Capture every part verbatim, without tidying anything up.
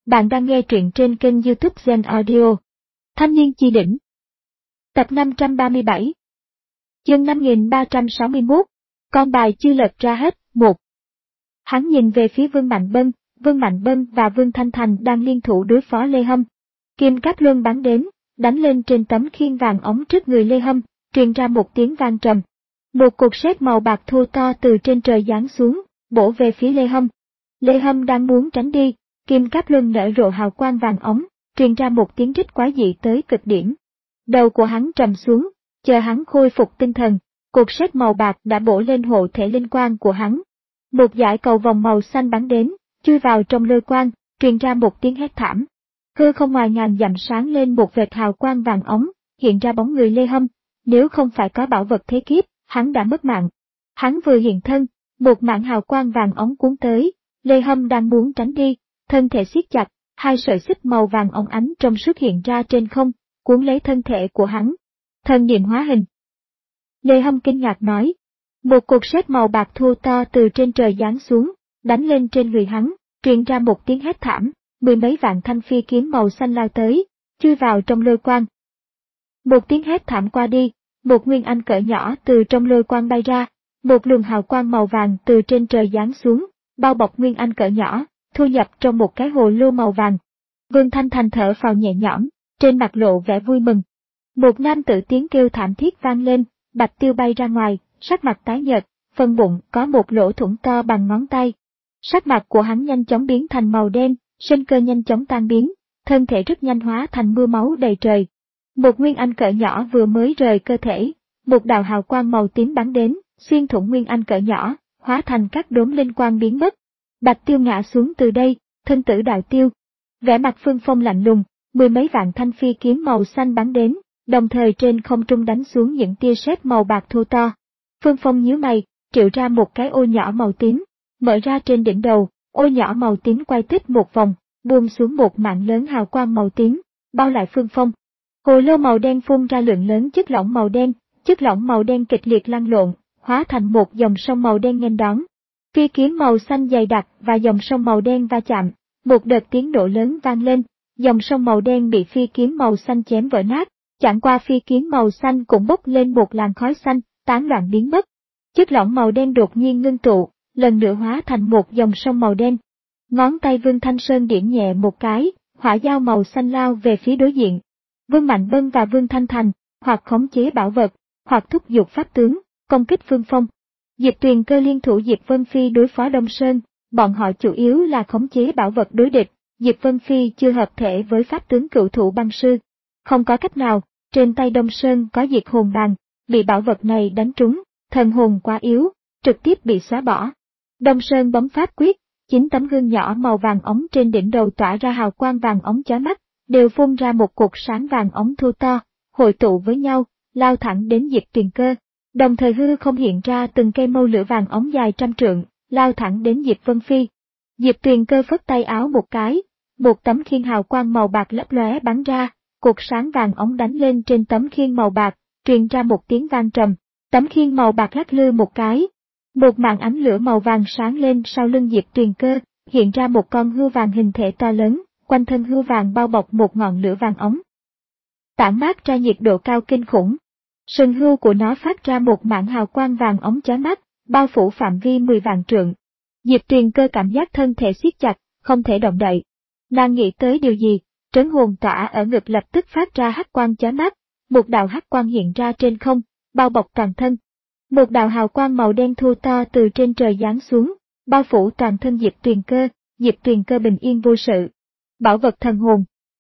Bạn đang nghe truyện trên kênh YouTube Zen Audio. Thanh niên chi đỉnh. Tập năm trăm ba mươi bảy. Chương năm nghìn ba trăm sáu mươi mốt. Con bài chưa lật ra hết. Một. Hắn nhìn về phía Vương Mạnh Bân, Vương Mạnh Bân và Vương Thanh Thành đang liên thủ đối phó Lê Hâm. Kim Cáp Luân bắn đến, đánh lên trên tấm khiên vàng ống trước người Lê Hâm, truyền ra một tiếng vang trầm. Một cục sét màu bạc thô to từ trên trời giáng xuống, bổ về phía Lê Hâm. Lê Hâm đang muốn tránh đi. Kim Cáp Luân nở rộ hào quang vàng ống, truyền ra một tiếng rít quái dị tới cực điểm. Đầu của hắn trầm xuống, chờ hắn khôi phục tinh thần, cục sét màu bạc đã bổ lên hộ thể linh quang của hắn. Một dải cầu vòng màu xanh bắn đến, chui vào trong lôi quang, truyền ra một tiếng hét thảm. Hư không ngoài ngàn dặm sáng lên một vệt hào quang vàng ống, hiện ra bóng người Lê Hâm. Nếu không phải có bảo vật thế kiếp, hắn đã mất mạng. Hắn vừa hiện thân, một mảng hào quang vàng ống cuốn tới, Lê Hâm đang muốn tránh đi. Thân thể siết chặt, hai sợi xích màu vàng óng ánh trong suốt hiện ra trên không, cuốn lấy thân thể của hắn. Thần niệm hóa hình. Lê Hâm kinh ngạc nói. Một cục sét màu bạc thô to từ trên trời giáng xuống, đánh lên trên người hắn, truyền ra một tiếng hét thảm, mười mấy vạn thanh phi kiếm màu xanh lao tới, chui vào trong lôi quang. Một tiếng hét thảm qua đi, một nguyên anh cỡ nhỏ từ trong lôi quang bay ra, một luồng hào quang màu vàng từ trên trời giáng xuống, bao bọc nguyên anh cỡ nhỏ, thu nhập trong một cái hồ lô màu vàng. Vương Thanh Thành thở phào nhẹ nhõm, trên mặt lộ vẻ vui mừng. Một nam tử tiếng kêu thảm thiết vang lên, Bạch Tiêu bay ra ngoài, sắc mặt tái nhợt, phần bụng có một lỗ thủng to bằng ngón tay. Sắc mặt của hắn nhanh chóng biến thành màu đen, sinh cơ nhanh chóng tan biến, thân thể rất nhanh hóa thành mưa máu đầy trời. Một nguyên anh cỡ nhỏ vừa mới rời cơ thể, một đạo hào quang màu tím bắn đến, xuyên thủng nguyên anh cỡ nhỏ, hóa thành các đốm linh quang biến mất. Bạch Tiêu ngã xuống từ đây, thân tử đạo tiêu. Vẻ mặt Phương Phong lạnh lùng, mười mấy vạn thanh phi kiếm màu xanh bắn đến, đồng thời trên không trung đánh xuống những tia sét màu bạc thô to. Phương Phong nhíu mày, triệu ra một cái ô nhỏ màu tím, mở ra trên đỉnh đầu, ô nhỏ màu tím quay tích một vòng, buông xuống một mạng lớn hào quang màu tím, bao lại Phương Phong. Hồ lô màu đen phun ra lượng lớn chất lỏng màu đen, chất lỏng màu đen kịch liệt lăn lộn, hóa thành một dòng sông màu đen nghênh đón. Phi kiếm màu xanh dày đặc và dòng sông màu đen va chạm, một đợt tiếng nổ lớn vang lên, dòng sông màu đen bị phi kiếm màu xanh chém vỡ nát, chẳng qua phi kiếm màu xanh cũng bốc lên một làn khói xanh, tán loạn biến mất. Chất lỏng màu đen đột nhiên ngưng tụ, lần nữa hóa thành một dòng sông màu đen. Ngón tay Vương Thanh Sơn điểm nhẹ một cái, hỏa dao màu xanh lao về phía đối diện. Vương Mạnh Bân và Vương Thanh Thành, hoặc khống chế bảo vật, hoặc thúc giục pháp tướng, công kích Phương Phong. Diệp Tuyền Cơ liên thủ Diệp Vân Phi đối phó Đông Sơn, bọn họ chủ yếu là khống chế bảo vật đối địch, Diệp Vân Phi chưa hợp thể với pháp tướng cựu thụ băng sư. Không có cách nào, trên tay Đông Sơn có diệt hồn bàn, bị bảo vật này đánh trúng, thần hồn quá yếu, trực tiếp bị xóa bỏ. Đông Sơn bấm pháp quyết, chín tấm gương nhỏ màu vàng ống trên đỉnh đầu tỏa ra hào quang vàng ống chói mắt, đều phun ra một cột sáng vàng ống thô to, hội tụ với nhau, lao thẳng đến Diệp Tuyền Cơ. Đồng thời hư không hiện ra từng cây mâu lửa vàng ống dài trăm trượng, lao thẳng đến Diệp Vân Phi. Diệp Tuyền Cơ phất tay áo một cái, một tấm khiên hào quang màu bạc lấp lóe bắn ra, cột sáng vàng ống đánh lên trên tấm khiên màu bạc, truyền ra một tiếng vang trầm, tấm khiên màu bạc lắc lư một cái. Một màn ánh lửa màu vàng sáng lên sau lưng Diệp Tuyền Cơ, hiện ra một con hươu vàng hình thể to lớn, quanh thân hươu vàng bao bọc một ngọn lửa vàng ống. Tản mát ra nhiệt độ cao kinh khủng. Sừng hươu của nó phát ra một mảng hào quang vàng ống chói mắt, bao phủ phạm vi mười vạn trượng. Diệp Tuyền Cơ cảm giác thân thể siết chặt, không thể động đậy. Nàng nghĩ tới điều gì, trấn hồn tỏa ở ngực lập tức phát ra hắc quang chói mắt, một đạo hắc quang hiện ra trên không, bao bọc toàn thân. Một đạo hào quang màu đen thô to từ trên trời giáng xuống, bao phủ toàn thân Diệp Tuyền Cơ, Diệp Tuyền Cơ bình yên vô sự. Bảo vật thần hồn.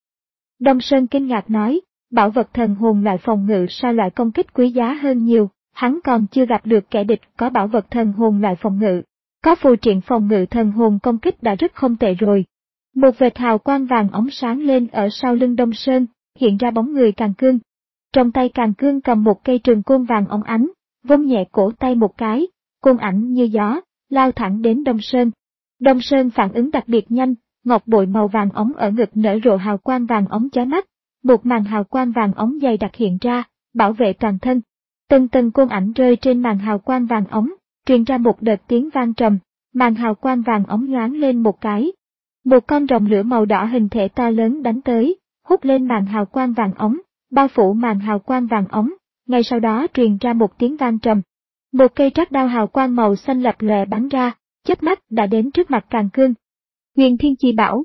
Đông Sơn kinh ngạc nói. Bảo vật thần hồn loại phòng ngự sao loại công kích quý giá hơn nhiều, hắn còn chưa gặp được kẻ địch có bảo vật thần hồn loại phòng ngự. Có phù triện phòng ngự thần hồn công kích đã rất không tệ rồi. Một vệt hào quang vàng ống sáng lên ở sau lưng Đông Sơn, hiện ra bóng người Càn Cương. Trong tay Càn Cương cầm một cây trường côn vàng óng ánh, vung nhẹ cổ tay một cái, côn ảnh như gió, lao thẳng đến Đông Sơn. Đông Sơn phản ứng đặc biệt nhanh, ngọc bội màu vàng ống ở ngực nở rộ hào quang vàng ống chói mắt. Một màn hào quang vàng ống dày đặc hiện ra, bảo vệ toàn thân. Từng từng côn ảnh rơi trên màn hào quang vàng ống, truyền ra một đợt tiếng vang trầm, màn hào quang vàng ống nhoáng lên một cái. Một con rồng lửa màu đỏ hình thể to lớn đánh tới, hút lên màn hào quang vàng ống, bao phủ màn hào quang vàng ống, ngay sau đó truyền ra một tiếng vang trầm. Một cây trắc đao hào quang màu xanh lập lòe bắn ra, chớp mắt đã đến trước mặt Càn Cương. Huyền Thiên Chi Bảo.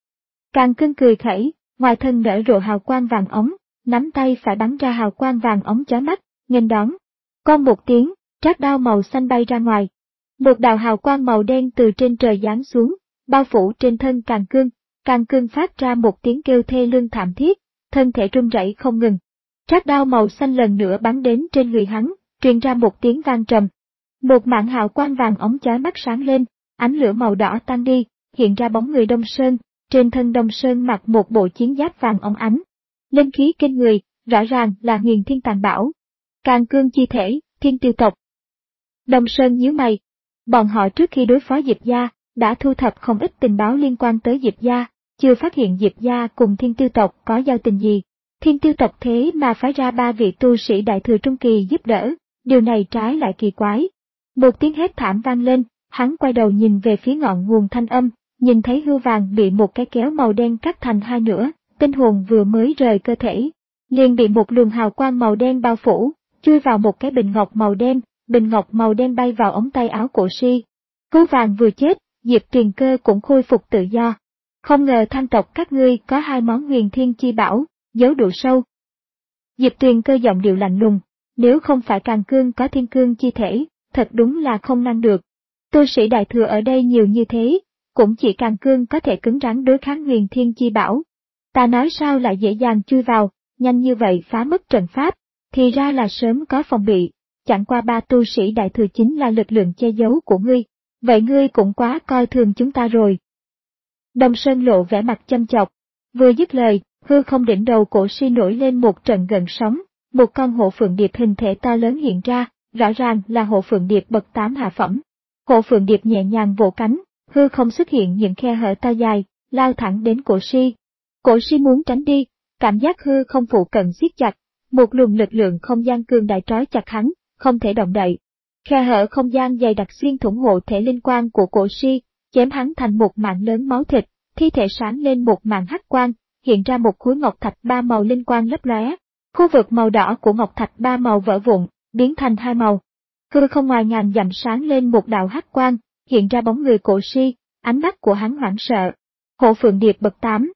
Càn Cương cười khẩy, ngoài thân nở rộ hào quang vàng ống, nắm tay phải bắn ra hào quang vàng ống chói mắt, nghênh đón. Con một tiếng, trắc đao màu xanh bay ra ngoài. Một đạo hào quang màu đen từ trên trời giáng xuống, bao phủ trên thân Càn Cương. Càn Cương phát ra một tiếng kêu thê lương thảm thiết, thân thể run rẩy không ngừng. Trắc đao màu xanh lần nữa bắn đến trên người hắn, truyền ra một tiếng vang trầm. Một mảng hào quang vàng ống chói mắt sáng lên, ánh lửa màu đỏ tan đi, hiện ra bóng người Đông Sơn, trên thân Đông Sơn mặc một bộ chiến giáp vàng óng ánh. Linh khí kinh người, rõ ràng là Huyền Thiên Tàn Bảo. Càn Cương chi thể, Thiên Tiêu tộc. Đông Sơn nhíu mày. Bọn họ trước khi đối phó Diệp gia, đã thu thập không ít tình báo liên quan tới Diệp gia, chưa phát hiện Diệp gia cùng Thiên Tiêu tộc có giao tình gì. Thiên Tiêu tộc thế mà phái ra ba vị tu sĩ đại thừa trung kỳ giúp đỡ, điều này trái lại kỳ quái. Một tiếng hét thảm vang lên, hắn quay đầu nhìn về phía ngọn nguồn thanh âm, nhìn thấy hư vàng bị một cái kéo màu đen cắt thành hai nửa, tinh hồn vừa mới rời cơ thể, liền bị một luồng hào quang màu đen bao phủ, chui vào một cái bình ngọc màu đen, bình ngọc màu đen bay vào ống tay áo cổ si. Hư vàng vừa chết, Diệp Tuyền Cơ cũng khôi phục tự do. Không ngờ Thanh tộc các ngươi có hai món Huyền Thiên Chi Bảo, giấu đủ sâu. Diệp Tuyền Cơ giọng điệu lạnh lùng, nếu không phải Càn Cương có thiên cương chi thể, thật đúng là không ngăn được. Tu sĩ đại thừa ở đây nhiều như thế, cũng chỉ Càn Cương có thể cứng rắn đối kháng Huyền Thiên Chi Bảo. Ta nói sao lại dễ dàng chui vào, nhanh như vậy phá mất trận pháp, thì ra là sớm có phòng bị, chẳng qua ba tu sĩ đại thừa chính là lực lượng che giấu của ngươi, vậy ngươi cũng quá coi thường chúng ta rồi. Đông Sơn lộ vẻ mặt châm chọc, vừa dứt lời, hư không đỉnh đầu cổ si nổi lên một trận gợn sóng, một con hộ phượng điệp hình thể to lớn hiện ra, rõ ràng là hộ phượng điệp bậc tám hạ phẩm. Hộ phượng điệp nhẹ nhàng vỗ cánh, hư không xuất hiện những khe hở to dài, lao thẳng đến cổ si. Cổ si muốn tránh đi, cảm giác hư không phụ cận siết chặt, một luồng lực lượng không gian cường đại trói chặt hắn, không thể động đậy. Khe hở không gian dày đặc xuyên thủng hộ thể linh quang của cổ si, chém hắn thành một mảng lớn máu thịt, thi thể sáng lên một màn hắc quang, hiện ra một khối ngọc thạch ba màu linh quang lấp lóe. Khu vực màu đỏ của ngọc thạch ba màu vỡ vụn, biến thành hai màu. Hư không ngoài ngàn dặm sáng lên một đạo hắc quang, hiện ra bóng người cổ si, ánh mắt của hắn hoảng sợ. Hộ phượng điệp bậc tám.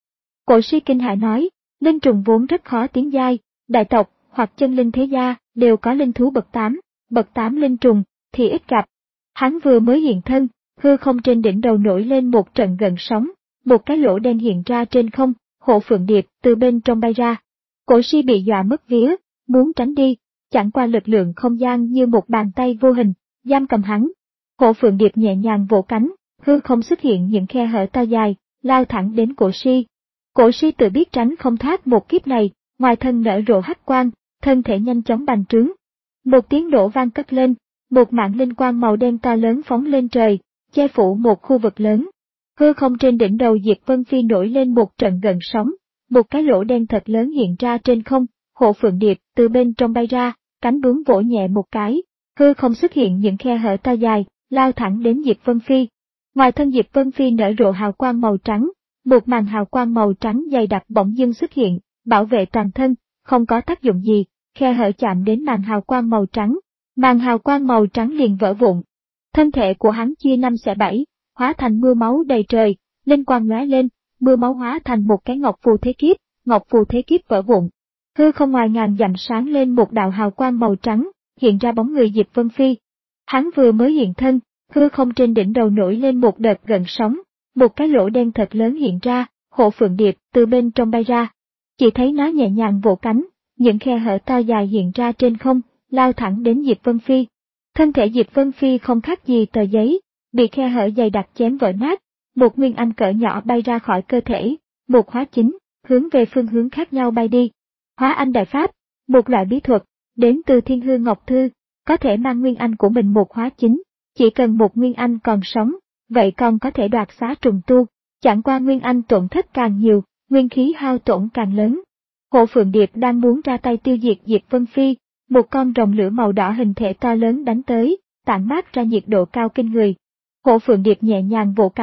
Cổ si kinh hãi nói, linh trùng vốn rất khó tiến giai, đại tộc hoặc chân linh thế gia đều có linh thú bậc tám, bậc tám linh trùng thì ít gặp. Hắn vừa mới hiện thân, hư không trên đỉnh đầu nổi lên một trận gợn sóng, một cái lỗ đen hiện ra trên không, hộ phượng điệp từ bên trong bay ra. Cổ si bị dọa mất vía, muốn tránh đi, chẳng qua lực lượng không gian như một bàn tay vô hình, giam cầm hắn. Hộ phượng điệp nhẹ nhàng vỗ cánh, hư không xuất hiện những khe hở to dài, lao thẳng đến cổ si. Cổ si tự biết tránh không thoát một kiếp này, ngoài thân nở rộ hắc quang, thân thể nhanh chóng bành trướng. Một tiếng nổ vang cất lên, một mảng linh quang màu đen to lớn phóng lên trời, che phủ một khu vực lớn. Hư không trên đỉnh đầu Diệp Vân Phi nổi lên một trận gợn sóng, một cái lỗ đen thật lớn hiện ra trên không, hộ phượng điệp từ bên trong bay ra, cánh bướm vỗ nhẹ một cái, hư không xuất hiện những khe hở to dài, lao thẳng đến Diệp Vân Phi. Ngoài thân Diệp Vân Phi nở rộ hào quang màu trắng, một màn hào quang màu trắng dày đặc bỗng dưng xuất hiện, bảo vệ toàn thân, không có tác dụng gì, khe hở chạm đến màn hào quang màu trắng, màn hào quang màu trắng liền vỡ vụn. Thân thể của hắn chia năm xẻ bảy, hóa thành mưa máu đầy trời, linh quang lóe lên, mưa máu hóa thành một cái ngọc phù thế kiếp, ngọc phù thế kiếp vỡ vụn. Hư không ngoài ngàn dặm sáng lên một đạo hào quang màu trắng, hiện ra bóng người Diệp Vân Phi. Hắn vừa mới hiện thân, hư không trên đỉnh đầu nổi lên một đợt gợn sóng, một cái lỗ đen thật lớn hiện ra, hộ phượng điệp từ bên trong bay ra. Chỉ thấy nó nhẹ nhàng vỗ cánh, những khe hở to dài hiện ra trên không, lao thẳng đến Diệp Vân Phi. Thân thể Diệp Vân Phi không khác gì tờ giấy, bị khe hở dày đặc chém vỡ nát, một nguyên anh cỡ nhỏ bay ra khỏi cơ thể, một hóa chính, hướng về phương hướng khác nhau bay đi. Hóa anh đại pháp, một loại bí thuật, đến từ Thiên Hư Ngọc Thư, có thể mang nguyên anh của mình một hóa chính, chỉ cần một nguyên anh còn sống, vậy còn có thể đoạt xá trùng tu, chẳng qua nguyên anh tổn thất càng nhiều, nguyên khí hao tổn càng lớn. Hộ phượng điệp đang muốn ra tay tiêu diệt Diệp Vân Phi, một con rồng lửa màu đỏ hình thể to lớn đánh tới, tản mát ra nhiệt độ cao kinh người. Hộ phượng điệp nhẹ nhàng vỗ cánh,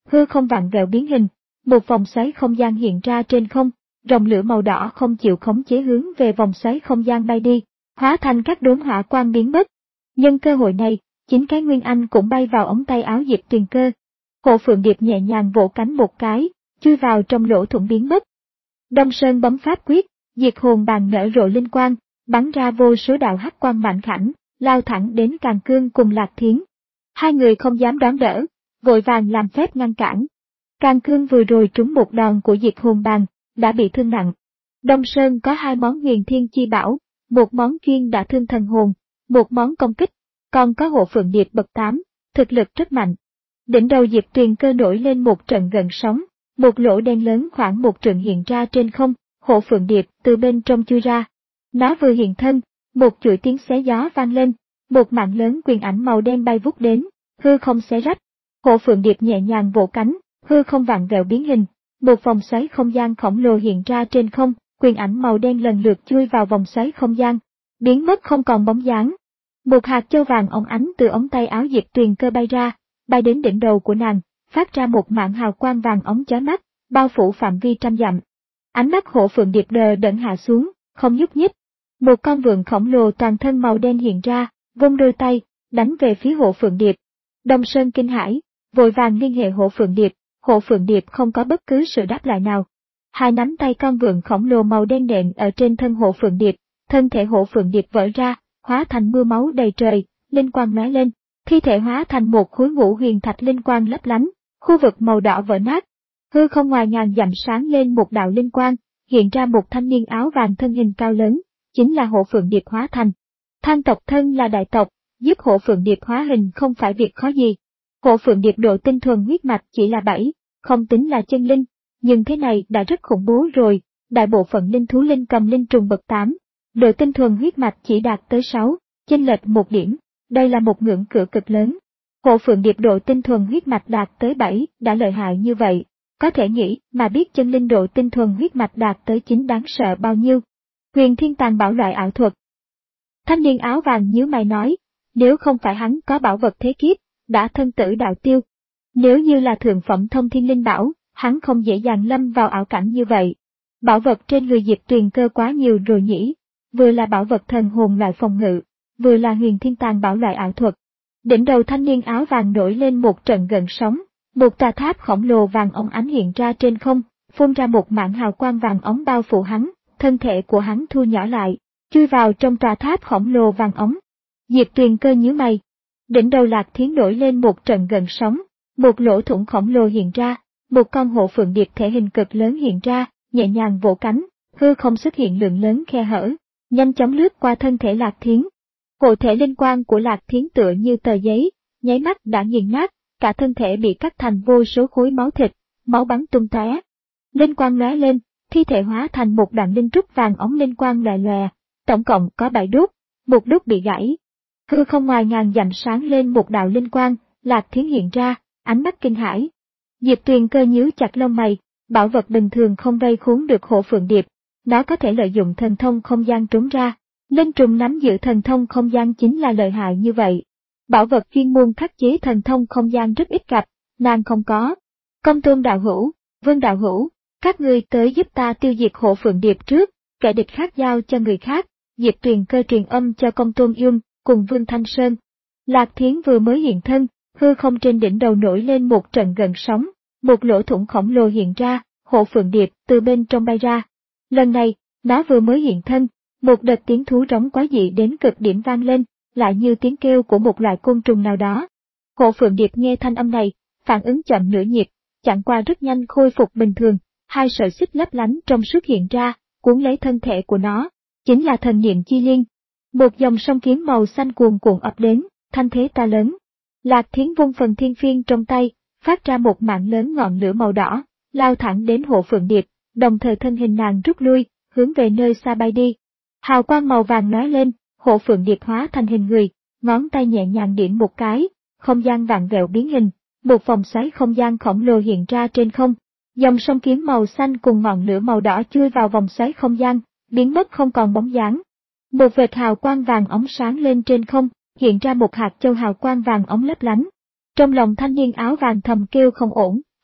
hư không vặn vẹo biến hình, một vòng xoáy không gian hiện ra trên không, rồng lửa màu đỏ không chịu khống chế hướng về vòng xoáy không gian bay đi, hóa thành các đốm hỏa quang biến mất. Nhân cơ hội này, chính cái Nguyên Anh cũng bay vào ống tay áo Diệp Tuyền Cơ. Hộ Phượng Điệp nhẹ nhàng vỗ cánh một cái, chui vào trong lỗ thủng biến mất. Đông Sơn bấm pháp quyết, diệt hồn bàn nở rộ linh quang, bắn ra vô số đạo hắc quang mạnh khảnh, lao thẳng đến Càn Cương cùng Lạc Thiến. Hai người không dám đón đỡ, vội vàng làm phép ngăn cản. Càn Cương vừa rồi trúng một đòn của diệt hồn bàn, đã bị thương nặng. Đông Sơn có hai món huyền thiên chi bảo, một món chuyên đả thương thần hồn, một món công kích, còn có Hộ Phượng Điệp bậc tám, thực lực rất mạnh. Đỉnh đầu Diệp Tuyền Cơ nổi lên một trận gợn sóng, một lỗ đen lớn khoảng một trượng hiện ra trên không, Hộ Phượng Điệp từ bên trong chui ra. Nó vừa hiện thân, một chuỗi tiếng xé gió vang lên, một mạng lớn quyền ảnh màu đen bay vút đến, hư không xé rách. Hộ Phượng Điệp nhẹ nhàng vỗ cánh, hư không vặn vẹo biến hình, một vòng xoáy không gian khổng lồ hiện ra trên không, quyền ảnh màu đen lần lượt chui vào vòng xoáy không gian, biến mất không còn bóng dáng. Một hạt châu vàng óng ánh từ ống tay áo Diệp Tuyền Cơ bay ra, bay đến đỉnh đầu của nàng, phát ra một mảng hào quang vàng óng chói mắt, bao phủ phạm vi trăm dặm. Ánh mắt Hộ Phượng Điệp đờ đẫn hạ xuống, không nhúc nhích. Một con vượn khổng lồ toàn thân màu đen hiện ra, vung đôi tay, đánh về phía Hộ Phượng Điệp. Đông Sơn kinh hãi, vội vàng liên hệ Hộ Phượng Điệp, Hộ Phượng Điệp không có bất cứ sự đáp lại nào. Hai nắm tay con vượn khổng lồ màu đen nện ở trên thân Hộ Phượng Điệp, thân thể Hộ Phượng Điệp vỡ ra, hóa thành mưa máu đầy trời, linh quang lóe lên, thi thể hóa thành một khối ngũ huyền thạch linh quang lấp lánh, khu vực màu đỏ vỡ nát. Hư không ngoài ngàn dặm sáng lên một đạo linh quang, hiện ra một thanh niên áo vàng thân hình cao lớn, chính là Hộ Phượng Điệp hóa thành. Than tộc thân là đại tộc, giúp Hộ Phượng Điệp hóa hình không phải việc khó gì. Hộ Phượng Điệp độ tinh thuần huyết mạch chỉ là bảy, không tính là chân linh, nhưng thế này đã rất khủng bố rồi, đại bộ phận linh thú linh cầm linh trùng bậc tám, độ tinh thuần huyết mạch chỉ đạt tới sáu, chênh lệch một điểm, đây là một ngưỡng cửa cực lớn. Hộ Phượng Điệp độ tinh thuần huyết mạch đạt tới bảy, đã lợi hại như vậy, có thể nghĩ mà biết chân linh độ tinh thuần huyết mạch đạt tới chín đáng sợ bao nhiêu. Huyền Thiên Tàn bảo loại ảo thuật. Thanh niên áo vàng nhíu mày nói, nếu không phải hắn có bảo vật thế kiếp, đã thân tử đạo tiêu. Nếu như là thượng phẩm thông thiên linh bảo, hắn không dễ dàng lâm vào ảo cảnh như vậy. Bảo vật trên người Diệp Tuyền Cơ quá nhiều rồi nhỉ, vừa là bảo vật thần hồn loại phòng ngự, vừa là Huyền Thiên Tàn bảo loại ảo thuật. Đỉnh đầu thanh niên áo vàng nổi lên một trận gợn sóng, một tòa tháp khổng lồ vàng óng ánh hiện ra trên không, phun ra một mảng hào quang vàng óng bao phủ hắn, thân thể của hắn thu nhỏ lại, chui vào trong tòa tháp khổng lồ vàng óng. Diệp Tuyền Cơ nhíu mày. Đỉnh đầu Lạc Thiến nổi lên một trận gợn sóng, một lỗ thủng khổng lồ hiện ra, một con Hộ Phượng Điệp thể hình cực lớn hiện ra, nhẹ nhàng vỗ cánh, hư không xuất hiện lượng lớn khe hở, nhanh chóng lướt qua thân thể Lạc Thiến. Hộ thể linh quang của Lạc Thiến tựa như tờ giấy, nháy mắt đã nghiền nát, cả thân thể bị cắt thành vô số khối máu thịt, máu bắn tung tóe. Linh quang lóe lên, thi thể hóa thành một đoạn linh trúc vàng óng linh quang lòe lòe, tổng cộng có bảy đốt, một đốt bị gãy. Hư không ngoài ngàn dặm sáng lên một đạo linh quang, Lạc Thiến hiện ra, ánh mắt kinh hãi. Diệp Tuyền Cơ nhíu chặt lông mày, bảo vật bình thường không vây khốn được Hộ Phượng Điệp, nó có thể lợi dụng thần thông không gian trốn ra. Linh trùng nắm giữ thần thông không gian chính là lợi hại như vậy. Bảo vật chuyên môn khắc chế thần thông không gian rất ít gặp, nàng không có. Công Tôn đạo hữu, Vương đạo hữu, các ngươi tới giúp ta tiêu diệt Hộ Phượng Điệp trước, kẻ địch khác giao cho người khác. Diệp Tuyền Cơ truyền âm cho Công Tôn Yum cùng Vương Thanh Sơn. Lạc Thiến vừa mới hiện thân, hư không trên đỉnh đầu nổi lên một trận gợn sóng, một lỗ thủng khổng lồ hiện ra, Hộ Phượng Điệp từ bên trong bay ra. Lần này, nó vừa mới hiện thân, một đợt tiếng thú rống quá dị đến cực điểm vang lên, lại như tiếng kêu của một loại côn trùng nào đó. Hộ Phượng Điệp nghe thanh âm này, phản ứng chậm nửa nhịp, chẳng qua rất nhanh khôi phục bình thường, hai sợi xích lấp lánh trong suốt hiện ra, cuốn lấy thân thể của nó, chính là thần niệm chi liên. Một dòng sông kiếm màu xanh cuồn cuộn ập đến, thanh thế to lớn. Lạc Thiến vung phần thiên phiên trong tay, phát ra một mạng lớn ngọn lửa màu đỏ, lao thẳng đến Hộ Phượng Điệp, đồng thời thân hình nàng rút lui, hướng về nơi xa bay đi. Hào quang màu vàng lóe lên, Hộ Phượng Điệp hóa thành hình người, ngón tay nhẹ nhàng điểm một cái, không gian vặn vẹo biến hình, một vòng xoáy không gian khổng lồ hiện ra trên không. Dòng sông kiếm màu xanh cùng ngọn lửa màu đỏ chui vào vòng xoáy không gian, biến mất không còn bóng dáng. Một vệt hào quang vàng óng sáng lên trên không, hiện ra một hạt châu hào quang vàng óng lấp lánh. Trong lòng thanh niên áo vàng thầm kêu không ổn,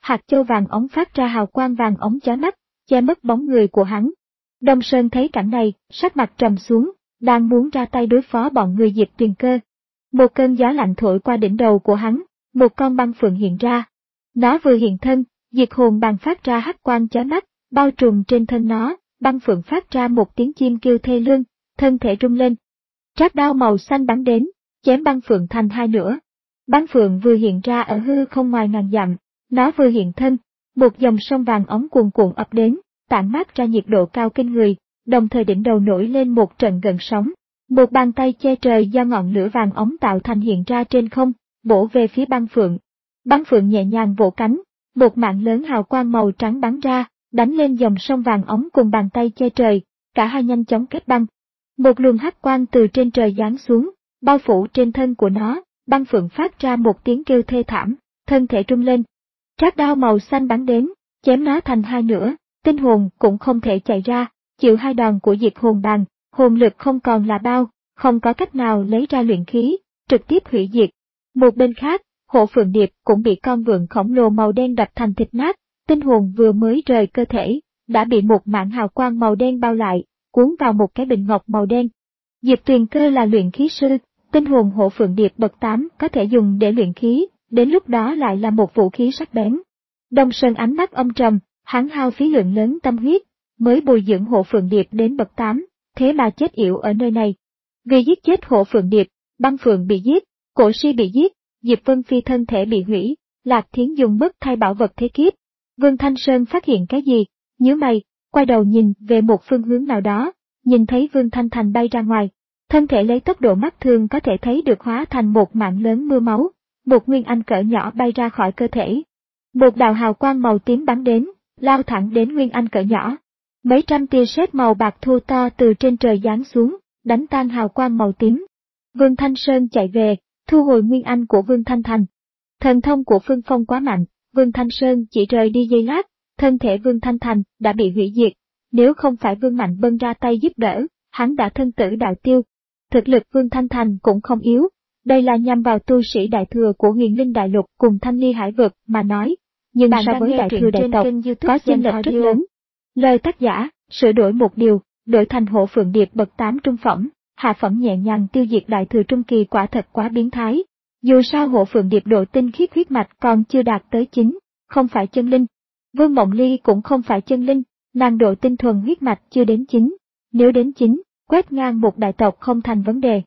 hạt châu vàng ống phát ra hào quang vàng ống chói mắt, che mất bóng người của hắn. Đông Sơn thấy cảnh này, sắc mặt trầm xuống, đang muốn ra tay đối phó bọn người Diệp Tuyền Cơ. Một cơn gió lạnh thổi qua đỉnh đầu của hắn, một con băng phượng hiện ra. Nó vừa hiện thân, diệt hồn bàng phát ra hắc quang chói mắt, bao trùm trên thân nó, băng phượng phát ra một tiếng chim kêu thê lương, thân thể rung lên. Trác đao màu xanh bắn đến, chém băng phượng thành hai nửa. Băng phượng vừa hiện ra ở hư không ngoài ngàn dặm, nó vừa hiện thân, một dòng sông vàng ống cuồn cuộn ập đến, tản mát ra nhiệt độ cao kinh người, đồng thời đỉnh đầu nổi lên một trận gợn sóng. Một bàn tay che trời do ngọn lửa vàng ống tạo thành hiện ra trên không, bổ về phía băng phượng. Băng phượng nhẹ nhàng vỗ cánh, một mạng lớn hào quang màu trắng bắn ra, đánh lên dòng sông vàng ống cùng bàn tay che trời, cả hai nhanh chóng kết băng. Một luồng hắc quang từ trên trời giáng xuống, bao phủ trên thân của nó, băng phượng phát ra một tiếng kêu thê thảm, thân thể rung lên. Trác đao màu xanh bắn đến, chém nó thành hai nửa, tinh hồn cũng không thể chạy ra, chịu hai đòn của diệt hồn bàng, hồn lực không còn là bao, không có cách nào lấy ra luyện khí, trực tiếp hủy diệt. Một bên khác, Hộ Phượng Điệp cũng bị con vượn khổng lồ màu đen đập thành thịt nát, tinh hồn vừa mới rời cơ thể, đã bị một mảng hào quang màu đen bao lại, cuốn vào một cái bình ngọc màu đen. Diệp Tuyền Cơ là luyện khí sư, tinh hồn Hộ Phượng Điệp bậc tám có thể dùng để luyện khí, đến lúc đó lại là một vũ khí sắc bén. Đông Sơn ánh mắt âm trầm, hắn hao phí lượng lớn tâm huyết, mới bồi dưỡng Hộ Phượng Điệp đến bậc tám, thế mà chết yểu ở nơi này. Vì giết chết Hộ Phượng Điệp, Băng Phượng bị giết, Cổ Si bị giết, Diệp Vân Phi thân thể bị hủy, Lạc Thiến dùng mất thay bảo vật thế kiếp. Vương Thanh Sơn phát hiện cái gì, nhíu mày, quay đầu nhìn về một phương hướng nào đó, nhìn thấy Vương Thanh Thành bay ra ngoài, thân thể lấy tốc độ mắt thường có thể thấy được hóa thành một mạng lớn mưa máu, một nguyên anh cỡ nhỏ bay ra khỏi cơ thể. Một đạo hào quang màu tím bắn đến, lao thẳng đến nguyên anh cỡ nhỏ. Mấy trăm tia sét màu bạc thô to từ trên trời giáng xuống, đánh tan hào quang màu tím. Vương Thanh Sơn chạy về, thu hồi nguyên anh của Vương Thanh Thành. Thần thông của Phương Phong quá mạnh, Vương Thanh Sơn chỉ rời đi giây lát, thân thể Vương Thanh Thành đã bị hủy diệt. Nếu không phải Vương Mạnh Bân ra tay giúp đỡ, hắn đã thân tử đạo tiêu. Thực lực Vương Thanh Thành cũng không yếu, đây là nhằm vào tu sĩ đại thừa của Huyền Linh Đại Lục cùng Thanh Ly Hải Vực mà nói, nhưng so với đại thừa đại tộc, có chênh lệch rất lớn. Lời tác giả, sửa đổi một điều, đổi thành Hộ Phượng Điệp bậc tám trung phẩm, hạ phẩm nhẹ nhàng tiêu diệt đại thừa trung kỳ quả thật quá biến thái. Dù sao Hộ Phượng Điệp độ tinh khiết huyết mạch còn chưa đạt tới chín, không phải chân linh. Vương Mộng Ly cũng không phải chân linh, nàng độ tinh thuần huyết mạch chưa đến chín, nếu đến chín, quét ngang một đại tộc không thành vấn đề.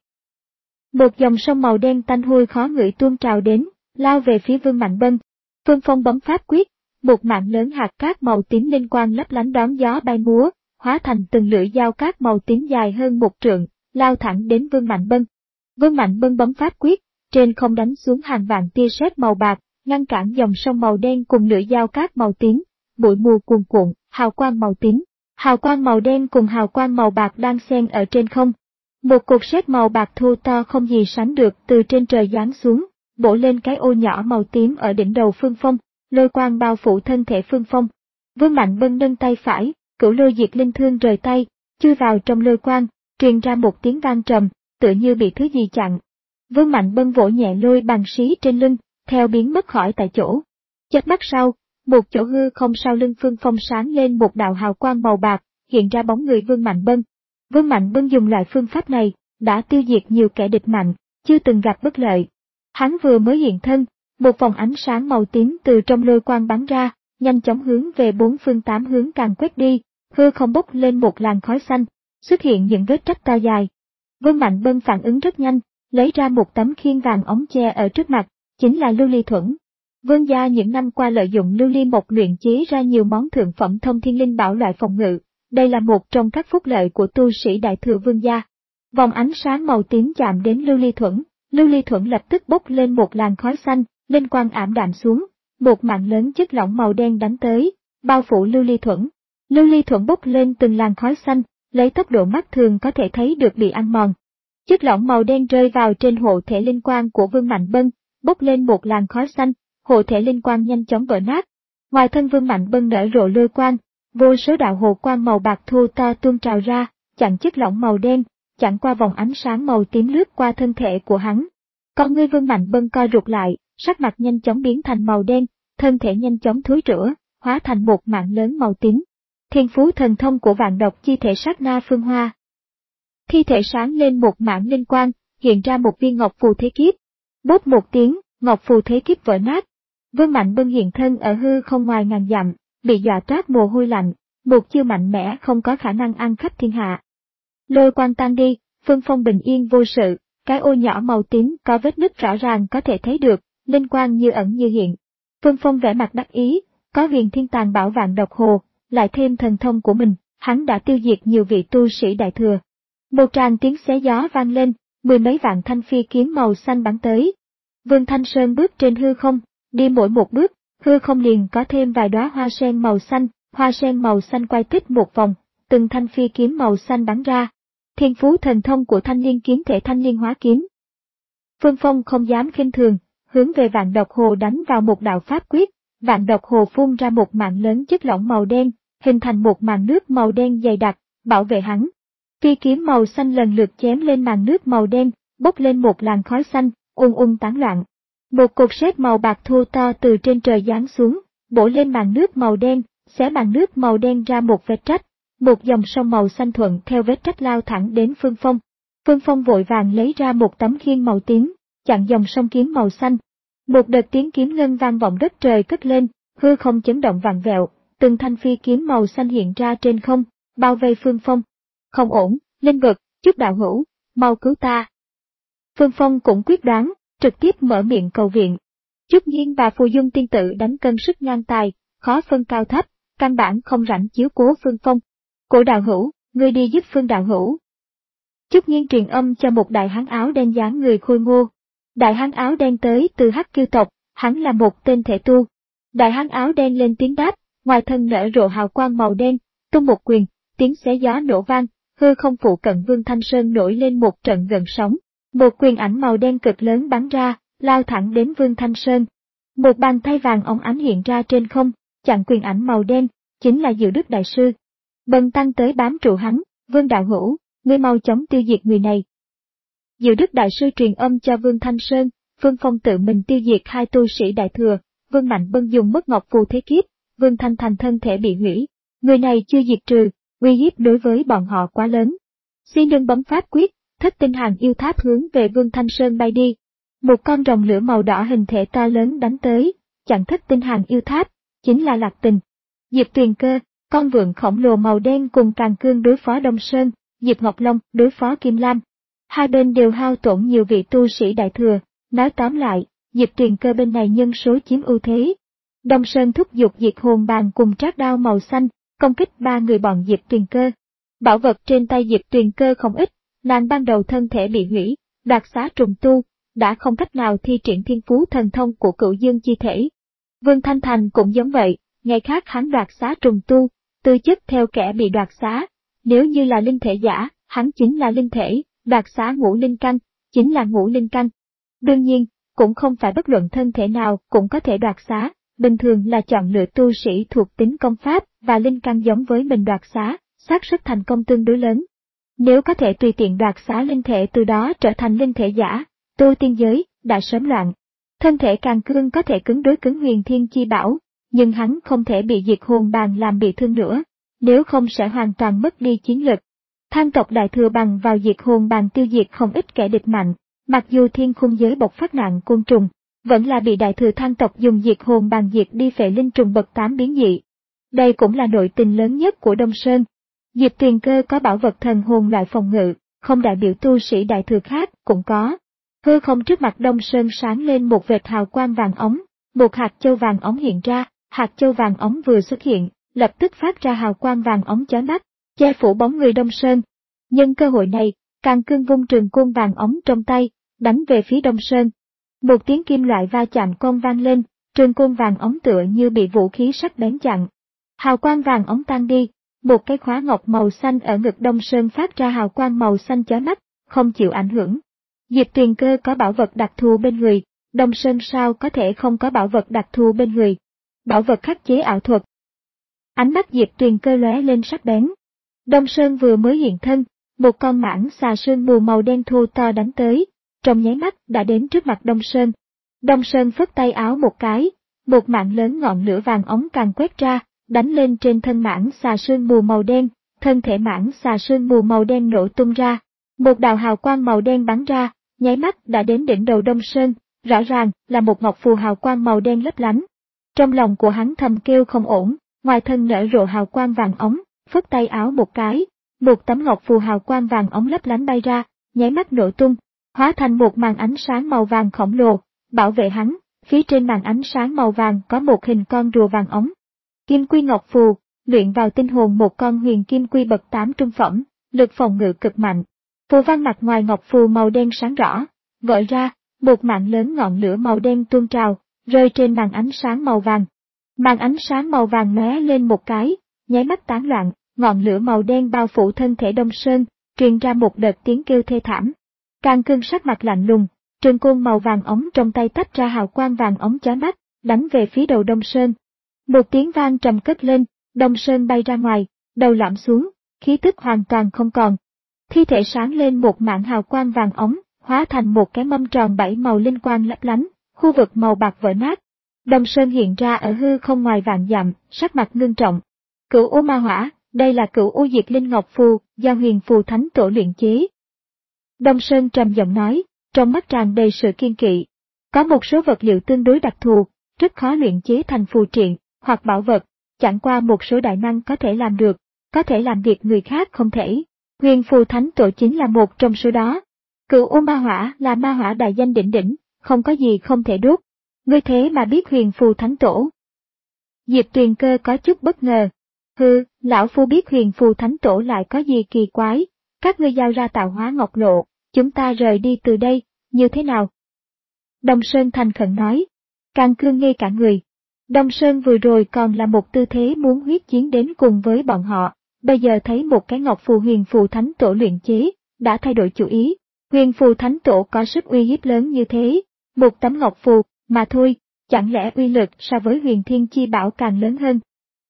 Một dòng sông màu đen tanh hôi khó ngửi tuôn trào đến, lao về phía Vương Mạnh Bân. Phương Phong bấm pháp quyết, một mạng lớn hạt cát màu tím linh quang lấp lánh đón gió bay múa, hóa thành từng lưỡi dao cát màu tím dài hơn một trượng, lao thẳng đến Vương Mạnh Bân. Vương Mạnh Bân bấm pháp quyết, trên không đánh xuống hàng vạn tia sét màu bạc, ngăn cản dòng sông màu đen cùng lưỡi dao cát màu tím. Bụi mù cuồn cuộn, hào quang màu tím, hào quang màu đen cùng hào quang màu bạc đang xen ở trên không. Một cục sét màu bạc thô to không gì sánh được từ trên trời giáng xuống, bổ lên cái ô nhỏ màu tím ở đỉnh đầu Phương Phong, lôi quang bao phủ thân thể Phương Phong. Vương Mạnh Bân nâng tay phải, cửu lôi diệt linh thương rời tay, chui vào trong lôi quang, truyền ra một tiếng vang trầm, tựa như bị thứ gì chặn. Vương Mạnh Bân vỗ nhẹ lôi bằng xí trên lưng, theo biến mất khỏi tại chỗ. Chớp mắt sau, một chỗ hư không sau lưng Phương Phong sáng lên một đạo hào quang màu bạc, hiện ra bóng người Vương Mạnh Bân. Vương Mạnh Bân dùng loại phương pháp này, đã tiêu diệt nhiều kẻ địch mạnh, chưa từng gặp bất lợi. Hắn vừa mới hiện thân, một vòng ánh sáng màu tím từ trong lôi quang bắn ra, nhanh chóng hướng về bốn phương tám hướng càng quét đi, hư không bốc lên một làn khói xanh, xuất hiện những vết rách to dài. Vương Mạnh Bân phản ứng rất nhanh, lấy ra một tấm khiên vàng ống che ở trước mặt, chính là lưu ly thuẫn. Vương gia những năm qua lợi dụng lưu ly mộc luyện chế ra nhiều món thượng phẩm thông thiên linh bảo loại phòng ngự, đây là một trong các phúc lợi của tu sĩ đại thừa Vương gia. Vòng ánh sáng màu tím chạm đến lưu ly thuẫn, lưu ly thuẫn lập tức bốc lên một làn khói xanh, linh quang ảm đạm xuống, một mảng lớn chất lỏng màu đen đánh tới, bao phủ lưu ly thuẫn. Lưu ly thuẫn bốc lên từng làn khói xanh, lấy tốc độ mắt thường có thể thấy được bị ăn mòn. Chất lỏng màu đen rơi vào trên hộ thể linh quang của Vương Mạnh Bân, bốc lên một làn khói xanh, hộ thể linh quang nhanh chóng vỡ nát. Ngoài thân Vương Mạnh Bân nở rộ lôi quang, vô số đạo hồ quang màu bạc thô to tuôn trào ra, chặn chất lỏng màu đen, chặn qua vòng ánh sáng màu tím lướt qua thân thể của hắn. Con ngươi Vương Mạnh Bân co rụt lại, sắc mặt nhanh chóng biến thành màu đen, thân thể nhanh chóng thối rữa, hóa thành một mạng lớn màu tím. Thiên phú thần thông của vạn độc chi thể sát na phương hoa. Thi thể sáng lên một mảng linh quang, hiện ra một viên ngọc phù thế kiếp. Bốp một tiếng, ngọc phù thế kiếp vỡ nát. Vương Mạnh Bân hiện thân ở hư không ngoài ngàn dặm, bị dọa toát mồ hôi lạnh, một chiêu mạnh mẽ không có khả năng ăn khắp thiên hạ. Lôi quang tan đi, Phương Phong bình yên vô sự, cái ô nhỏ màu tím có vết nứt rõ ràng có thể thấy được, linh quang như ẩn như hiện. Phương Phong vẻ mặt đắc ý, có huyền thiên tàn bảo vạn độc hồ, lại thêm thần thông của mình, hắn đã tiêu diệt nhiều vị tu sĩ đại thừa. Một tràng tiếng xé gió vang lên, mười mấy vạn thanh phi kiếm màu xanh bắn tới. Vương Thanh Sơn bước trên hư không, đi mỗi một bước, hư không liền có thêm vài đóa hoa sen màu xanh, hoa sen màu xanh quay tích một vòng, từng thanh phi kiếm màu xanh bắn ra. Thiên phú thần thông của thanh liên kiếm thể thanh liên hóa kiếm. Phương Phong không dám khinh thường, hướng về vạn độc hồ đánh vào một đạo pháp quyết, vạn độc hồ phun ra một mảng lớn chất lỏng màu đen, hình thành một màn nước màu đen dày đặc, bảo vệ hắn. Phi kiếm màu xanh lần lượt chém lên màn nước màu đen, bốc lên một làn khói xanh, ung ung tán loạn. Một cục sét màu bạc thô to từ trên trời giáng xuống, bổ lên màn nước màu đen, xé màn nước màu đen ra một vết rách. Một dòng sông màu xanh thuận theo vết rách lao thẳng đến Phương Phong. Phương Phong vội vàng lấy ra một tấm khiên màu tím, chặn dòng sông kiếm màu xanh. Một đợt tiếng kiếm ngân vang vọng đất trời cất lên, hư không chấn động vặn vẹo, từng thanh phi kiếm màu xanh hiện ra trên không, bao vây Phương Phong. Không ổn, linh vực, Chúc đạo hữu, mau cứu ta. Phương Phong cũng quyết đoán, trực tiếp mở miệng cầu viện. Chúc Nhiên và Phù Dung tiên tử đánh cân sức ngang tài, khó phân cao thấp, căn bản không rảnh chiếu cố Phương Phong. Cổ đạo hữu, ngươi đi giúp Phương đạo hữu. Chúc Nhiên truyền âm cho một đại hán áo đen dáng người khôi ngô. Đại hán áo đen tới từ Hắc Kiêu tộc, hắn là một tên thể tu. Đại hán áo đen lên tiếng đáp, ngoài thân nở rộ hào quang màu đen, tung một quyền, tiếng xé gió nổ vang, hư không phụ cận Vương Thanh Sơn nổi lên một trận gần sóng. Một quyền ảnh màu đen cực lớn bắn ra, lao thẳng đến Vương Thanh Sơn. Một bàn tay vàng óng ánh hiện ra trên không, chặn quyền ảnh màu đen, chính là Diệu Đức Đại Sư. Bần tăng tới bám trụ hắn, Vương đạo hữu, ngươi mau chóng tiêu diệt người này. Diệu Đức Đại Sư truyền âm cho Vương Thanh Sơn, Phương Phong tự mình tiêu diệt hai tu sĩ đại thừa, Vương Mạnh Bân dùng mất ngọc phù thế kiếp, Vương Thanh Thành thân thể bị hủy. Người này chưa diệt trừ, uy hiếp đối với bọn họ quá lớn. Xin đừng bấm pháp quyết, thất tinh hàng yêu tháp hướng về Vương Thanh Sơn bay đi. Một con rồng lửa màu đỏ hình thể to lớn đánh tới, chặn thất tinh hàng yêu tháp, chính là Lạc Tình. Diệp Tuyền Cơ, con vượn khổng lồ màu đen cùng Càn Cương đối phó Đông Sơn, Diệp Ngọc Long đối phó Kim Lam. Hai bên đều hao tổn nhiều vị tu sĩ đại thừa, nói tóm lại, Diệp Tuyền Cơ bên này nhân số chiếm ưu thế. Đông Sơn thúc giục diệt hồn bàn cùng trác đao màu xanh, công kích ba người bọn Diệp Tuyền Cơ. Bảo vật trên tay Diệp Tuyền Cơ không ít, nàng ban đầu thân thể bị hủy, đoạt xá trùng tu, đã không cách nào thi triển thiên phú thần thông của Cửu Dương chi thể. Vương Thanh Thành cũng giống vậy, ngày khác hắn đoạt xá trùng tu, tư chất theo kẻ bị đoạt xá. Nếu như là linh thể giả, hắn chính là linh thể, đoạt xá ngũ linh căn, chính là ngũ linh căn. Đương nhiên, cũng không phải bất luận thân thể nào cũng có thể đoạt xá, bình thường là chọn lựa tu sĩ thuộc tính công pháp và linh căn giống với mình đoạt xá, xác suất thành công tương đối lớn. Nếu có thể tùy tiện đoạt xá linh thể từ đó trở thành linh thể giả, tu tiên giới đã sớm loạn. Thân thể Càn Cương có thể cứng đối cứng huyền thiên chi bảo, nhưng hắn không thể bị diệt hồn bàn làm bị thương nữa, nếu không sẽ hoàn toàn mất đi chiến lực. Than tộc đại thừa bằng vào diệt hồn bàn tiêu diệt không ít kẻ địch mạnh, mặc dù thiên khung giới bộc phát nạn côn trùng, vẫn là bị đại thừa Than tộc dùng diệt hồn bàn diệt đi phệ linh trùng bậc tám biến dị. Đây cũng là nội tình lớn nhất của Đông Sơn. Diệp Tuyền Cơ có bảo vật thần hồn loại phòng ngự, không đại biểu tu sĩ đại thừa khác cũng có. Hư không trước mặt Đông Sơn sáng lên một vệt hào quang vàng ống, một hạt châu vàng ống hiện ra, hạt châu vàng ống vừa xuất hiện, lập tức phát ra hào quang vàng ống chói mắt, che phủ bóng người Đông Sơn. Nhân cơ hội này, Càn Cương vung trường côn vàng ống trong tay, đánh về phía Đông Sơn. Một tiếng kim loại va chạm côn vang lên, trường côn vàng ống tựa như bị vũ khí sắc bén chặn. Hào quang vàng ống tan đi, một cái khóa ngọc màu xanh ở ngực Đông Sơn phát ra hào quang màu xanh chói mắt, không chịu ảnh hưởng. Diệp Tuyền Cơ có bảo vật đặc thù bên người, Đông Sơn sao có thể không có bảo vật đặc thù bên người. Bảo vật khắc chế ảo thuật. Ánh mắt Diệp Tuyền Cơ lóe lên sắc bén. Đông Sơn vừa mới hiện thân, một con mãng xà sương mù màu đen thô to đánh tới, trong nháy mắt đã đến trước mặt Đông Sơn. Đông Sơn phất tay áo một cái, một mảng lớn ngọn lửa vàng óng càng quét ra, đánh lên trên thân mảng xà sương mù màu đen, thân thể mảng xà sương mù màu đen nổ tung ra. Một đạo hào quang màu đen bắn ra, nháy mắt đã đến đỉnh đầu Đông Sơn, rõ ràng là một ngọc phù hào quang màu đen lấp lánh. Trong lòng của hắn thầm kêu không ổn, ngoài thân nở rộ hào quang vàng óng, phất tay áo một cái, một tấm ngọc phù hào quang vàng óng lấp lánh bay ra, nháy mắt nổ tung, hóa thành một màn ánh sáng màu vàng khổng lồ, bảo vệ hắn. Phía trên màn ánh sáng màu vàng có một hình con rùa vàng óng. Kim quy ngọc phù, luyện vào tinh hồn một con huyền kim quy bậc tám trung phẩm, lực phòng ngự cực mạnh. Phù văn mặt ngoài ngọc phù màu đen sáng rõ, vỡ ra, một mảng lớn ngọn lửa màu đen tuôn trào, rơi trên màn ánh sáng màu vàng. Màn ánh sáng màu vàng lóe lên một cái, nháy mắt tán loạn, ngọn lửa màu đen bao phủ thân thể Đông Sơn, truyền ra một đợt tiếng kêu thê thảm. Càng Cương sắc mặt lạnh lùng, trường côn màu vàng óng trong tay tách ra hào quang vàng óng chói mắt, đánh về phía đầu Đông Sơn. Một tiếng vang trầm cất lên, Đông Sơn bay ra ngoài, đầu lõm xuống, khí tức hoàn toàn không còn. Thi thể sáng lên một mảng hào quang vàng óng, hóa thành một cái mâm tròn bảy màu linh quang lấp lánh, khu vực màu bạc vỡ nát. Đông Sơn hiện ra ở hư không ngoài vạn dặm, sắc mặt ngưng trọng. Cửu U Ma Hỏa, đây là Cửu U Diệt Linh Ngọc Phù, do Huyền Phù Thánh Tổ luyện chế. Đông Sơn trầm giọng nói, trong mắt tràn đầy sự kiên kỵ. Có một số vật liệu tương đối đặc thù, rất khó luyện chế thành phù triện, hoặc bảo vật, chẳng qua một số đại năng có thể làm được, có thể làm việc người khác không thể. Huyền Phù Thánh Tổ chính là một trong số đó. Cửu U Ma Hỏa là ma hỏa đại danh đỉnh đỉnh, không có gì không thể đốt. Ngươi thế mà biết Huyền Phù Thánh Tổ. Diệp Tuyền Cơ có chút bất ngờ. Hừ, lão phu biết Huyền Phù Thánh Tổ lại có gì kỳ quái, các ngươi giao ra tạo hóa ngọc lộ, chúng ta rời đi từ đây, như thế nào? Đông Sơn thành khẩn nói. Càng Cương ngây cả người. Đông Sơn vừa rồi còn là một tư thế muốn huyết chiến đến cùng với bọn họ, bây giờ thấy một cái ngọc phù Huyền Phù Thánh Tổ luyện chế, đã thay đổi chủ ý. Huyền Phù Thánh Tổ có sức uy hiếp lớn như thế, một tấm ngọc phù, mà thôi, chẳng lẽ uy lực so với Huyền Thiên Chi Bảo càng lớn hơn?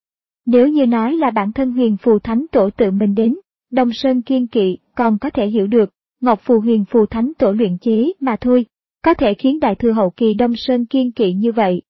Nếu như nói là bản thân Huyền Phù Thánh Tổ tự mình đến, Đông Sơn kiên kỵ còn có thể hiểu được, ngọc phù Huyền Phù Thánh Tổ luyện chế mà thôi, có thể khiến đại thừa hậu kỳ Đông Sơn kiên kỵ như vậy.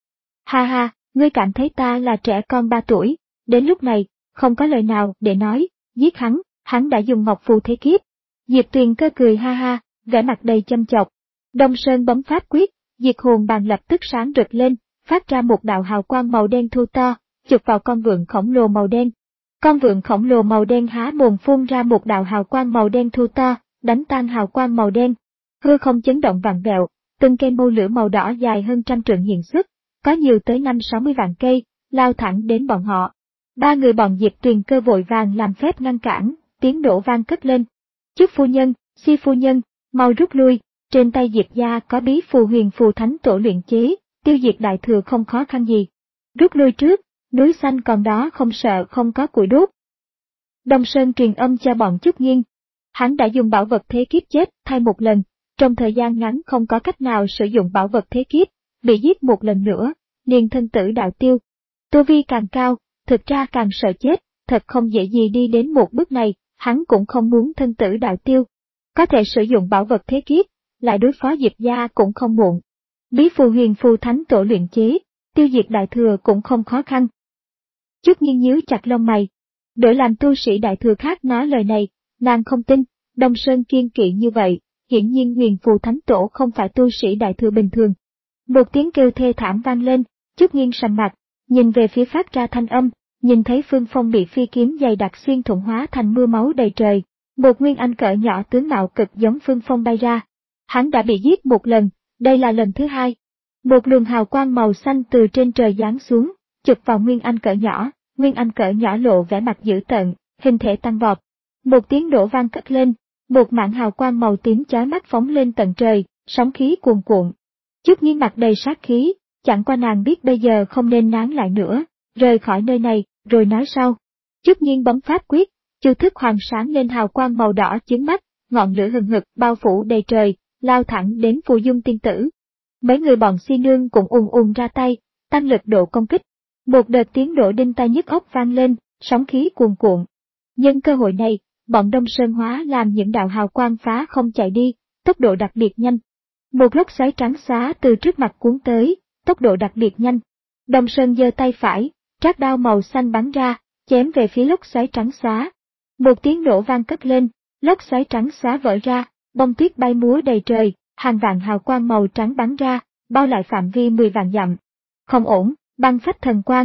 Ha ha, ngươi cảm thấy ta là trẻ con ba tuổi, đến lúc này, không có lời nào để nói, giết hắn, hắn đã dùng ngọc phù thế kiếp. Diệp Tuyền Cơ cười ha ha, vẻ mặt đầy châm chọc. Đông Sơn bấm pháp quyết, diệt hồn bàn lập tức sáng rực lên, phát ra một đạo hào quang màu đen thu to, chụp vào con vượn khổng lồ màu đen. Con vượn khổng lồ màu đen há mồm phun ra một đạo hào quang màu đen thu to, đánh tan hào quang màu đen. Hư không chấn động vạn vẹo, từng cây mâu lửa màu đỏ dài hơn trăm trượng hiện xuất, có nhiều tới năm sáu mươi vạn cây, lao thẳng đến bọn họ. Ba người bọn Diệp Tuyền Cơ vội vàng làm phép ngăn cản, tiếng nổ vang cất lên. Chúc phu nhân, Si phu nhân, mau rút lui, trên tay Diệp gia có bí phù Huyền Phù Thánh Tổ luyện chế, tiêu diệt đại thừa không khó khăn gì. Rút lui trước, núi xanh còn đó không sợ không có củi đốt. Đông Sơn truyền âm cho bọn Chúc Nghiên. Hắn đã dùng bảo vật thế kiếp chết thay một lần, trong thời gian ngắn không có cách nào sử dụng bảo vật thế kiếp, bị giết một lần nữa, liền thân tử đạo tiêu. Tu vi càng cao, thực ra càng sợ chết, thật không dễ gì đi đến một bước này, hắn cũng không muốn thân tử đạo tiêu. Có thể sử dụng bảo vật thế kiếp, lại đối phó Diệp gia cũng không muộn. Bí phù Huyền Phù Thánh Tổ luyện chế, tiêu diệt đại thừa cũng không khó khăn. Chúc Nghiên nhíu chặt lông mày. Đổi làm tu sĩ đại thừa khác nói lời này, nàng không tin, Đông Sơn kiên kỵ như vậy, hiển nhiên Huyền Phù Thánh Tổ không phải tu sĩ đại thừa bình thường. Một tiếng kêu thê thảm vang lên, Chúc Nghiên sầm mặt, nhìn về phía phát ra thanh âm, nhìn thấy Phương Phong bị phi kiếm dày đặc xuyên thủng hóa thành mưa máu đầy trời, một nguyên anh cỡ nhỏ tướng mạo cực giống Phương Phong bay ra. Hắn đã bị giết một lần, đây là lần thứ hai. Một luồng hào quang màu xanh từ trên trời giáng xuống, chụp vào nguyên anh cỡ nhỏ, nguyên anh cỡ nhỏ lộ vẻ mặt dữ tợn, hình thể tăng vọt. Một tiếng nổ vang cất lên, một mảng hào quang màu tím chói mắt phóng lên tận trời, sóng khí cuồn cuộn. Chúc Nghiên mặt đầy sát khí, chẳng qua nàng biết bây giờ không nên nán lại nữa, rời khỏi nơi này, rồi nói sau. Chúc Nghiên bấm pháp quyết, chiêu thức hoàng sáng lên hào quang màu đỏ chướng mắt, ngọn lửa hừng hực bao phủ đầy trời, lao thẳng đến Phù Dung tiên tử. Mấy người bọn Si Nương cũng ùn ùn ra tay, tăng lực độ công kích. Một đợt tiếng nổ đinh tai nhức óc vang lên, sóng khí cuồn cuộn. Nhân cơ hội này, bọn Đông Sơn hóa làm những đạo hào quang phá không chạy đi, tốc độ đặc biệt nhanh. Một lốc xoáy trắng xóa từ trước mặt cuốn tới, tốc độ đặc biệt nhanh. Đông Sơn giơ tay phải, trát đao màu xanh bắn ra, chém về phía lốc xoáy trắng xóa. Một tiếng nổ vang cất lên, lốc xoáy trắng xóa vỡ ra, bông tuyết bay múa đầy trời, hàng vạn hào quang màu trắng bắn ra, bao lại phạm vi mười vạn dặm. Không ổn, băng phách thần quang.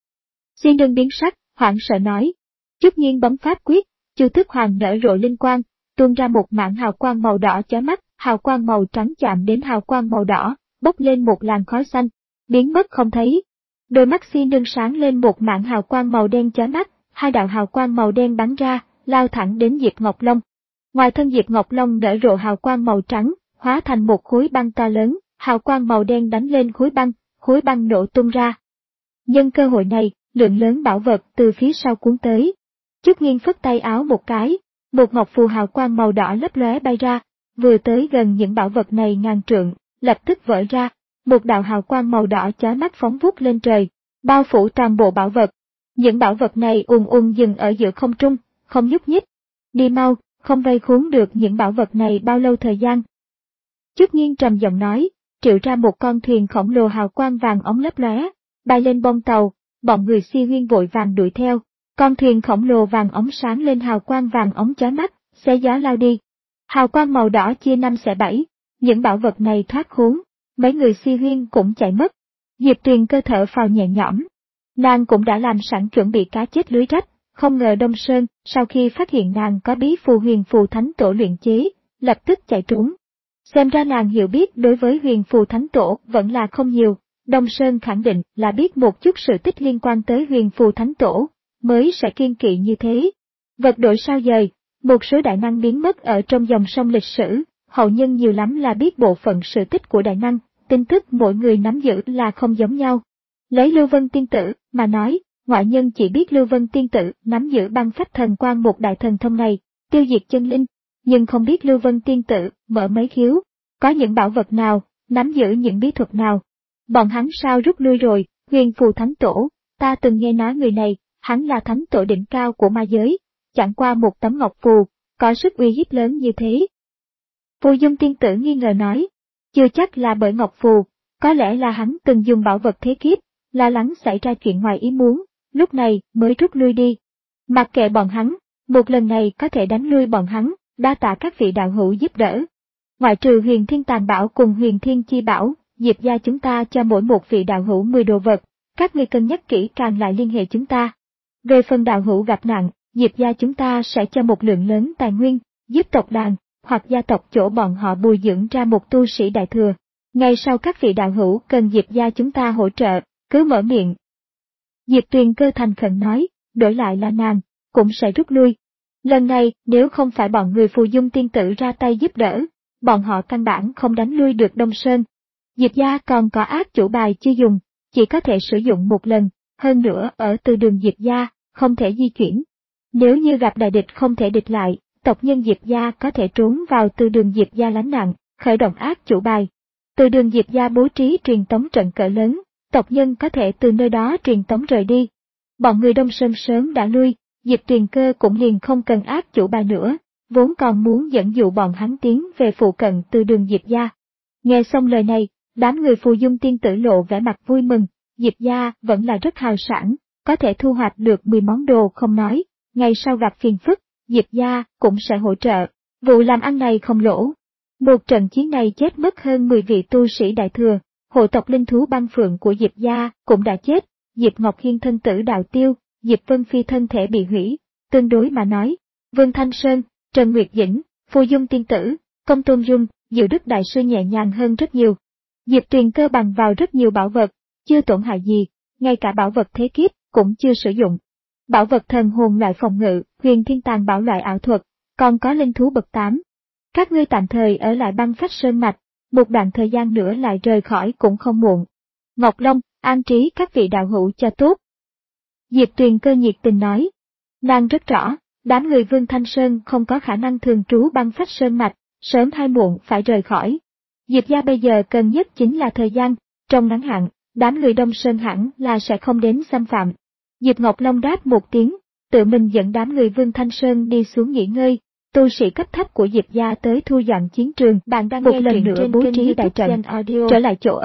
Xuyên Đơn biến sắc, hoảng sợ nói. Trúc Nhiên bấm pháp quyết, Chu Tước Hoàng nở rộ linh quang, tuôn ra một mảng hào quang màu đỏ chói mắt, hào quang màu trắng chạm đến hào quang màu đỏ, bốc lên một làn khói xanh, biến mất không thấy. Đôi mắt Xuyên Đơn sáng lên một mảng hào quang màu đen chói mắt, hai đạo hào quang màu đen bắn ra, lao thẳng đến Diệp Ngọc Long. Ngoài thân Diệp Ngọc Long nở rộ hào quang màu trắng, hóa thành một khối băng to lớn, hào quang màu đen đánh lên khối băng, khối băng nổ tung ra. Nhân cơ hội này, lượng lớn bảo vật từ phía sau cuốn tới. Trúc Nhiên phất tay áo một cái, một ngọc phù hào quang màu đỏ lấp lóe bay ra, vừa tới gần những bảo vật này ngàn trượng, lập tức vỡ ra, một đạo hào quang màu đỏ chói mắt phóng vút lên trời, bao phủ toàn bộ bảo vật. Những bảo vật này ùn ùn dừng ở giữa không trung, không nhúc nhích. Đi mau, không vây khốn được những bảo vật này bao lâu thời gian. Trúc Nhiên trầm giọng nói, triệu ra một con thuyền khổng lồ hào quang vàng ống lấp lóe, bay lên bông tàu, bọn người Si Huyên vội vàng đuổi theo. Con thuyền khổng lồ vàng ống sáng lên hào quang vàng ống chói mắt, xé gió lao đi. Hào quang màu đỏ chia năm xẻ bảy, những bảo vật này thoát khốn, mấy người Si Huyên cũng chạy mất. Diệp Tuyền Cơ thở phào nhẹ nhõm. Nàng cũng đã làm sẵn chuẩn bị cá chết lưới rách, không ngờ Đông Sơn, sau khi phát hiện nàng có bí phù huyền phù thánh tổ luyện chế, lập tức chạy trốn. Xem ra nàng hiểu biết đối với huyền phù thánh tổ vẫn là không nhiều, Đông Sơn khẳng định là biết một chút sự tích liên quan tới huyền phù thánh tổ, mới sẽ kiên kỵ như thế. Vật đổi sao dời, một số đại năng biến mất ở trong dòng sông lịch sử, hậu nhân nhiều lắm là biết bộ phận sự tích của đại năng, tin tức mỗi người nắm giữ là không giống nhau. Lấy Lưu Vân Tiên Tử mà nói, ngoại nhân chỉ biết Lưu Vân Tiên Tử nắm giữ băng phách thần quang một đại thần thông này, tiêu diệt chân linh, nhưng không biết Lưu Vân Tiên Tử mở mấy khiếu, có những bảo vật nào, nắm giữ những bí thuật nào. Bọn hắn sao rút lui rồi, huyền phù thánh tổ, ta từng nghe nói người này, hắn là thánh tổ đỉnh cao của ma giới, chẳng qua một tấm ngọc phù, có sức uy hiếp lớn như thế. Phù Dung Tiên Tử nghi ngờ nói, chưa chắc là bởi ngọc phù, có lẽ là hắn từng dùng bảo vật thế kiếp, lo lắng xảy ra chuyện ngoài ý muốn, lúc này mới rút lui đi. Mặc kệ bọn hắn, một lần này có thể đánh lui bọn hắn, đa tạ các vị đạo hữu giúp đỡ. Ngoại trừ Huyền Thiên Tàn Bảo cùng Huyền Thiên Chi Bảo, Diệp gia chúng ta cho mỗi một vị đạo hữu mười đồ vật, các ngươi cân nhắc kỹ càng lại liên hệ chúng ta. Về phần đạo hữu gặp nạn, Diệp gia chúng ta sẽ cho một lượng lớn tài nguyên, giúp tộc đàn, hoặc gia tộc chỗ bọn họ bồi dưỡng ra một tu sĩ đại thừa. Ngày sau các vị đạo hữu cần Diệp gia chúng ta hỗ trợ, cứ mở miệng. Diệp Tuyền Cơ thành khẩn nói, đổi lại là nàng, cũng sẽ rút lui. Lần này, nếu không phải bọn người Phù Dung Tiên Tử ra tay giúp đỡ, bọn họ căn bản không đánh lui được Đông Sơn. Diệp gia còn có ác chủ bài chưa dùng, chỉ có thể sử dụng một lần, hơn nữa ở từ đường Diệp gia, không thể di chuyển. Nếu như gặp đại địch không thể địch lại, tộc nhân Diệp gia có thể trốn vào từ đường Diệp gia lánh nạn, khởi động ác chủ bài. Từ đường Diệp gia bố trí truyền tống trận cỡ lớn, tộc nhân có thể từ nơi đó truyền tống rời đi. Bọn người Đông Sơn sớm đã lui, Diệp Tuyền Cơ cũng liền không cần ác chủ bài nữa, vốn còn muốn dẫn dụ bọn hắn tiến về phụ cận từ đường Diệp gia. Nghe xong lời này, đám người Phù Dung Tiên Tử lộ vẻ mặt vui mừng, Diệp gia vẫn là rất hào sản, có thể thu hoạch được mười món đồ không nói, ngày sau gặp phiền phức, Diệp gia cũng sẽ hỗ trợ, vụ làm ăn này không lỗ. Một trận chiến này chết mất hơn mười vị tu sĩ đại thừa, hộ tộc linh thú băng phượng của Diệp gia cũng đã chết, Diệp Ngọc Hiên thân tử đạo tiêu, Diệp Vân Phi thân thể bị hủy, tương đối mà nói, Vương Thanh Sơn, Trần Nguyệt Dĩnh, Phù Dung Tiên Tử, Công Tôn Dung, Diệu Đức Đại Sư nhẹ nhàng hơn rất nhiều. Diệp Tuyền Cơ bằng vào rất nhiều bảo vật, chưa tổn hại gì, ngay cả bảo vật thế kiếp cũng chưa sử dụng. Bảo vật thần hồn loại phòng ngự, Huyền Thiên Tàn Bảo loại ảo thuật, còn có linh thú bậc tám. Các ngươi tạm thời ở lại băng phách sơn mạch, một đoạn thời gian nữa lại rời khỏi cũng không muộn. Ngọc Long, an trí các vị đạo hữu cho tốt. Diệp Tuyền Cơ nhiệt tình nói. Nàng rất rõ, đám người Vương Thanh Sơn không có khả năng thường trú băng phách sơn mạch, sớm hay muộn phải rời khỏi. Diệp gia bây giờ cần nhất chính là thời gian, trong ngắn hạn, đám người Đông Sơn hẳn là sẽ không đến xâm phạm. Diệp Ngọc Long đáp một tiếng, tự mình dẫn đám người Vương Thanh Sơn đi xuống nghỉ ngơi. Tu sĩ cấp thấp của Diệp gia tới thu dọn chiến trường, bạn đang một lần nữa bố trí đại trận, trở lại chỗ ở,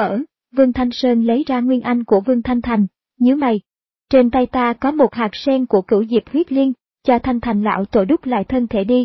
Vương Thanh Sơn lấy ra nguyên anh của Vương Thanh Thành, nhíu mày. Trên tay ta có một hạt sen của cửu diệp huyết liên, cho Thanh Thành lão tổ đúc lại thân thể đi.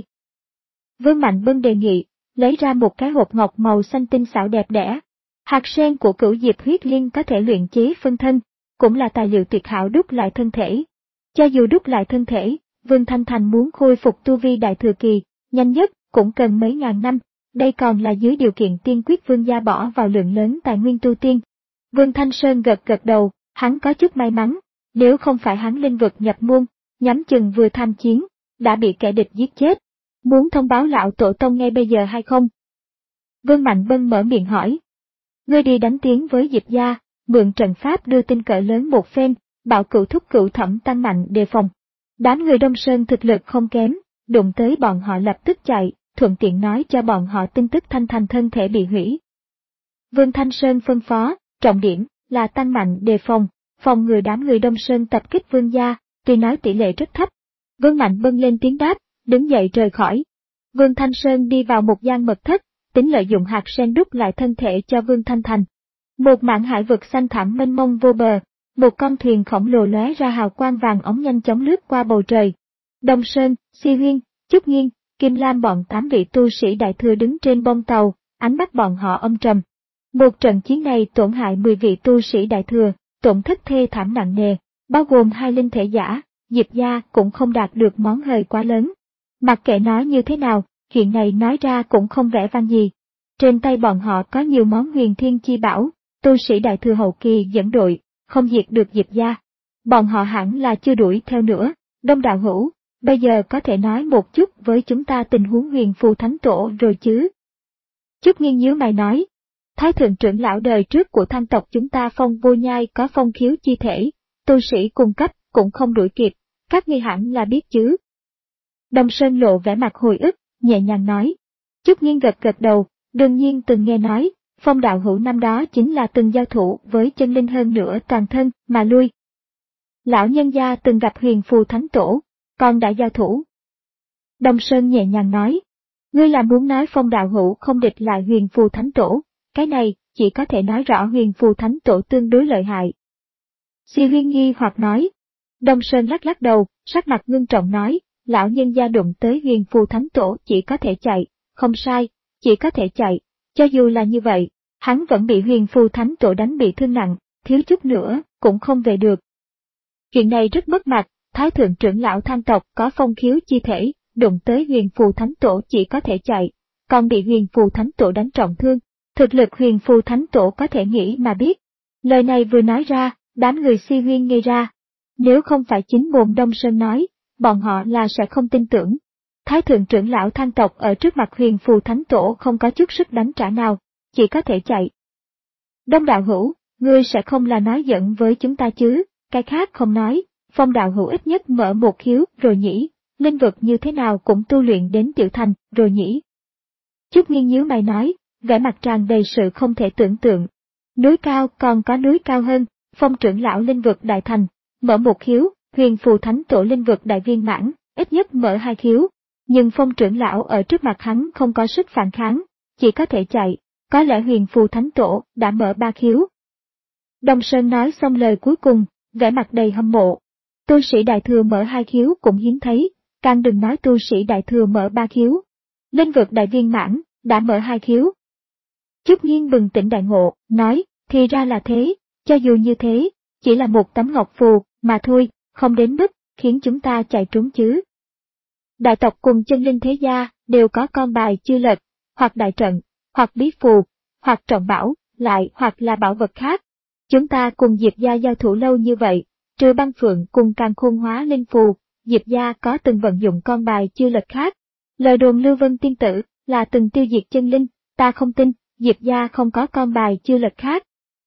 Vương Mạnh Bân đề nghị, lấy ra một cái hộp ngọc màu xanh tinh xảo đẹp đẽ. Hạt sen của cửu diệp huyết liên có thể luyện chế phân thân, cũng là tài liệu tuyệt hảo đúc lại thân thể. Cho dù đúc lại thân thể, Vương Thanh Thành muốn khôi phục tu vi đại thừa kỳ, nhanh nhất cũng cần mấy ngàn năm, đây còn là dưới điều kiện tiên quyết Vương gia bỏ vào lượng lớn tài nguyên tu tiên. Vương Thanh Sơn gật gật đầu, hắn có chút may mắn, nếu không phải hắn linh vực nhập môn, nhắm chừng vừa tham chiến, đã bị kẻ địch giết chết. Muốn thông báo lão tổ tông ngay bây giờ hay không? Vương Mạnh Bân mở miệng hỏi. Ngươi đi đánh tiếng với Diệp gia, mượn trận pháp đưa tin cỡ lớn một phen, bảo cửu thúc cửu thẩm tăng mạnh đề phòng. Đám người Đông Sơn thực lực không kém, đụng tới bọn họ lập tức chạy, thuận tiện nói cho bọn họ tin tức Thanh Thành thân thể bị hủy. Vương Thanh Sơn phân phó, trọng điểm là tăng mạnh đề phòng, phòng ngừa đám người Đông Sơn tập kích Vương gia, tuy nói tỷ lệ rất thấp. Vương Mạnh Bân lên tiếng đáp, đứng dậy rời khỏi. Vương Thanh Sơn đi vào một gian mật thất, tính lợi dụng hạt sen đúc lại thân thể cho Vương Thanh Thành. Một mảng hải vực xanh thẳm mênh mông vô bờ, một con thuyền khổng lồ lóe ra hào quang vàng óng nhanh chóng lướt qua bầu trời. Đông Sơn, Si Huyên, Trúc Nghiên, Kim Lam bọn tám vị tu sĩ đại thừa đứng trên bông tàu, ánh mắt bọn họ âm trầm. Một trận chiến này tổn hại mười vị tu sĩ đại thừa, tổn thất thê thảm nặng nề, bao gồm hai linh thể giả, Diệp gia cũng không đạt được món hời quá lớn. Mặc kệ nói như thế nào, chuyện này nói ra cũng không vẻ vang gì. Trên tay bọn họ có nhiều món huyền thiên chi bảo, tu sĩ đại thừa hậu kỳ dẫn đội, không diệt được Diệp gia. Bọn họ hẳn là chưa đuổi theo nữa. Đông đạo hữu, bây giờ có thể nói một chút với chúng ta tình huống huyền phù thánh tổ rồi chứ? Trúc Nghiên nhíu mày nói, Thái thượng trưởng lão đời trước của thanh tộc chúng ta Phong Vô Nhai có phong khiếu chi thể, tu sĩ cung cấp cũng không đuổi kịp, các ngươi hẳn là biết chứ. Đông Sơn lộ vẻ mặt hồi ức, nhẹ nhàng nói. Trúc Nghiên gật gật đầu, đương nhiên từng nghe nói, Phong đạo hữu năm đó chính là từng giao thủ với chân linh hơn nữa toàn thân mà lui. Lão nhân gia từng gặp huyền phù thánh tổ, còn đã giao thủ. Đông Sơn nhẹ nhàng nói, ngươi là muốn nói Phong đạo hữu không địch lại huyền phù thánh tổ, cái này chỉ có thể nói rõ huyền phù thánh tổ tương đối lợi hại. Si Huyên nghi hoặc nói. Đông Sơn lắc lắc đầu, sắc mặt ngưng trọng nói, lão nhân gia đụng tới huyền phù thánh tổ chỉ có thể chạy, không sai, chỉ có thể chạy, cho dù là như vậy, hắn vẫn bị huyền phù thánh tổ đánh bị thương nặng, thiếu chút nữa, cũng không về được. Chuyện này rất mất mặt, Thái thượng trưởng lão thanh tộc có phong khiếu chi thể, đụng tới huyền phù thánh tổ chỉ có thể chạy, còn bị huyền phù thánh tổ đánh trọng thương, thực lực huyền phù thánh tổ có thể nghĩ mà biết. Lời này vừa nói ra, đám người Si Huyên ngây ra. Nếu không phải chính mồm Đông Sơn nói, bọn họ là sẽ không tin tưởng. Thái thượng trưởng lão thanh tộc ở trước mặt huyền phù thánh tổ không có chút sức đánh trả nào, chỉ có thể chạy. Đông đạo hữu, ngươi sẽ không là nói giận với chúng ta chứ, cái khác không nói, Phong đạo hữu ít nhất mở một khiếu rồi nhỉ, linh vực như thế nào cũng tu luyện đến tiểu thành rồi nhỉ. Trúc Nghiên nhíu mày nói, vẻ mặt tràn đầy sự không thể tưởng tượng. Núi cao còn có núi cao hơn, Phong trưởng lão linh vực đại thành, mở một khiếu, huyền phù thánh tổ linh vực đại viên mãn, ít nhất mở hai khiếu. Nhưng Phong trưởng lão ở trước mặt hắn không có sức phản kháng, chỉ có thể chạy, có lẽ huyền phù thánh tổ đã mở ba khiếu. Đông Sơn nói xong lời cuối cùng, vẻ mặt đầy hâm mộ. Tu sĩ đại thừa mở hai khiếu cũng hiếm thấy, càng đừng nói tu sĩ đại thừa mở ba khiếu. Linh vực đại viên mãn, đã mở hai khiếu. Trúc Nghiên bừng tỉnh đại ngộ, nói, thì ra là thế, cho dù như thế, chỉ là một tấm ngọc phù, mà thôi, không đến mức khiến chúng ta chạy trốn chứ. Đại tộc cùng chân linh thế gia đều có con bài chưa lật, hoặc đại trận, hoặc bí phù, hoặc trọng bảo, lại hoặc là bảo vật khác. Chúng ta cùng Diệp gia giao thủ lâu như vậy, trừ băng phượng cùng càn khôn hóa linh phù, Diệp gia có từng vận dụng con bài chưa lật khác. Lời đồn Lưu Vân tiên tử là từng tiêu diệt chân linh, ta không tin, Diệp gia không có con bài chưa lật khác.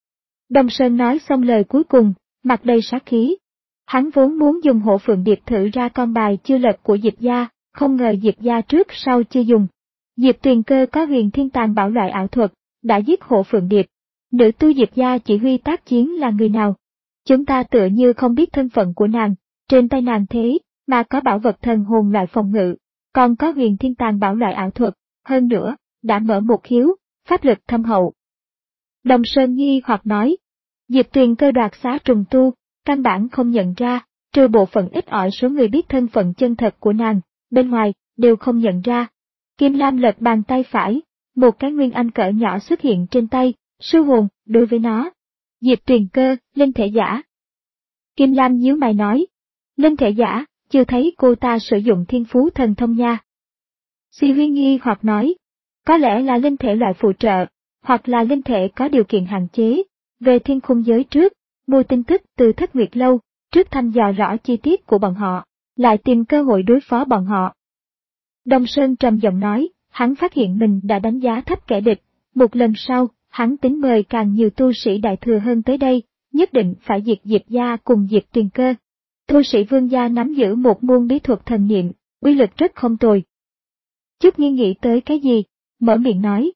Đông Sơn nói xong lời cuối cùng, mặt đầy sát khí. Hắn vốn muốn dùng Hổ Phượng Điệp thử ra con bài chưa lật của Diệp gia, không ngờ Diệp gia trước sau chưa dùng. Diệp Tuyền Cơ có huyền thiên tàng bảo loại ảo thuật, đã giết Hổ Phượng Điệp. Nữ tu Diệp gia chỉ huy tác chiến là người nào? Chúng ta tựa như không biết thân phận của nàng, trên tay nàng thế mà có bảo vật thần hồn loại phòng ngự, còn có huyền thiên tàng bảo loại ảo thuật, hơn nữa, đã mở một khiếu, pháp lực thâm hậu. Đồng Sơn nghi hoặc nói. Diệp Tuyền Cơ đoạt xá trùng tu, căn bản không nhận ra, trừ bộ phận ít ỏi số người biết thân phận chân thật của nàng, bên ngoài, đều không nhận ra. Kim Lam lật bàn tay phải, một cái nguyên anh cỡ nhỏ xuất hiện trên tay, sư hồn, đối với nó. Diệp Tuyền Cơ, linh thể giả. Kim Lam nhíu mày nói. Linh thể giả, chưa thấy cô ta sử dụng thiên phú thần thông nha. Si Huyên nghi hoặc nói. Có lẽ là linh thể loại phụ trợ, hoặc là linh thể có điều kiện hạn chế. Về thiên khung giới trước, mua tin tức từ Thất Nguyệt Lâu, trước thăm dò rõ chi tiết của bọn họ, lại tìm cơ hội đối phó bọn họ. Đông Sơn trầm giọng nói, hắn phát hiện mình đã đánh giá thấp kẻ địch, một lần sau, hắn tính mời càng nhiều tu sĩ đại thừa hơn tới đây, nhất định phải diệt Diệp gia cùng Diệp Tuyền Cơ. Tu sĩ Vương gia nắm giữ một môn bí thuật thần niệm, uy lực rất không tồi. Chút Nghiên nghĩ tới cái gì, mở miệng nói.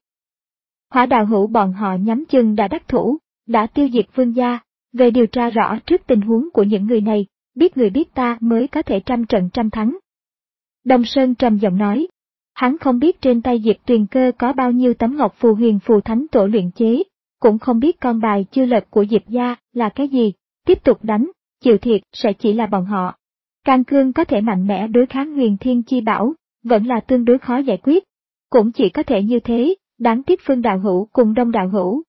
Hỏa đạo hữu bọn họ nhắm chừng đã đắc thủ, đã tiêu diệt Vương gia, về điều tra rõ trước tình huống của những người này, biết người biết ta mới có thể trăm trận trăm thắng. Đông Sơn trầm giọng nói, hắn không biết trên tay Diệp Tuyền Cơ có bao nhiêu tấm ngọc phù huyền phù thánh tổ luyện chế, cũng không biết con bài chưa lật của Diệp gia là cái gì, tiếp tục đánh, chịu thiệt sẽ chỉ là bọn họ. Can Cương có thể mạnh mẽ đối kháng Huyền Thiên Chi Bảo, vẫn là tương đối khó giải quyết, cũng chỉ có thể như thế, đáng tiếc Phương đạo hữu cùng Đông đạo hữu.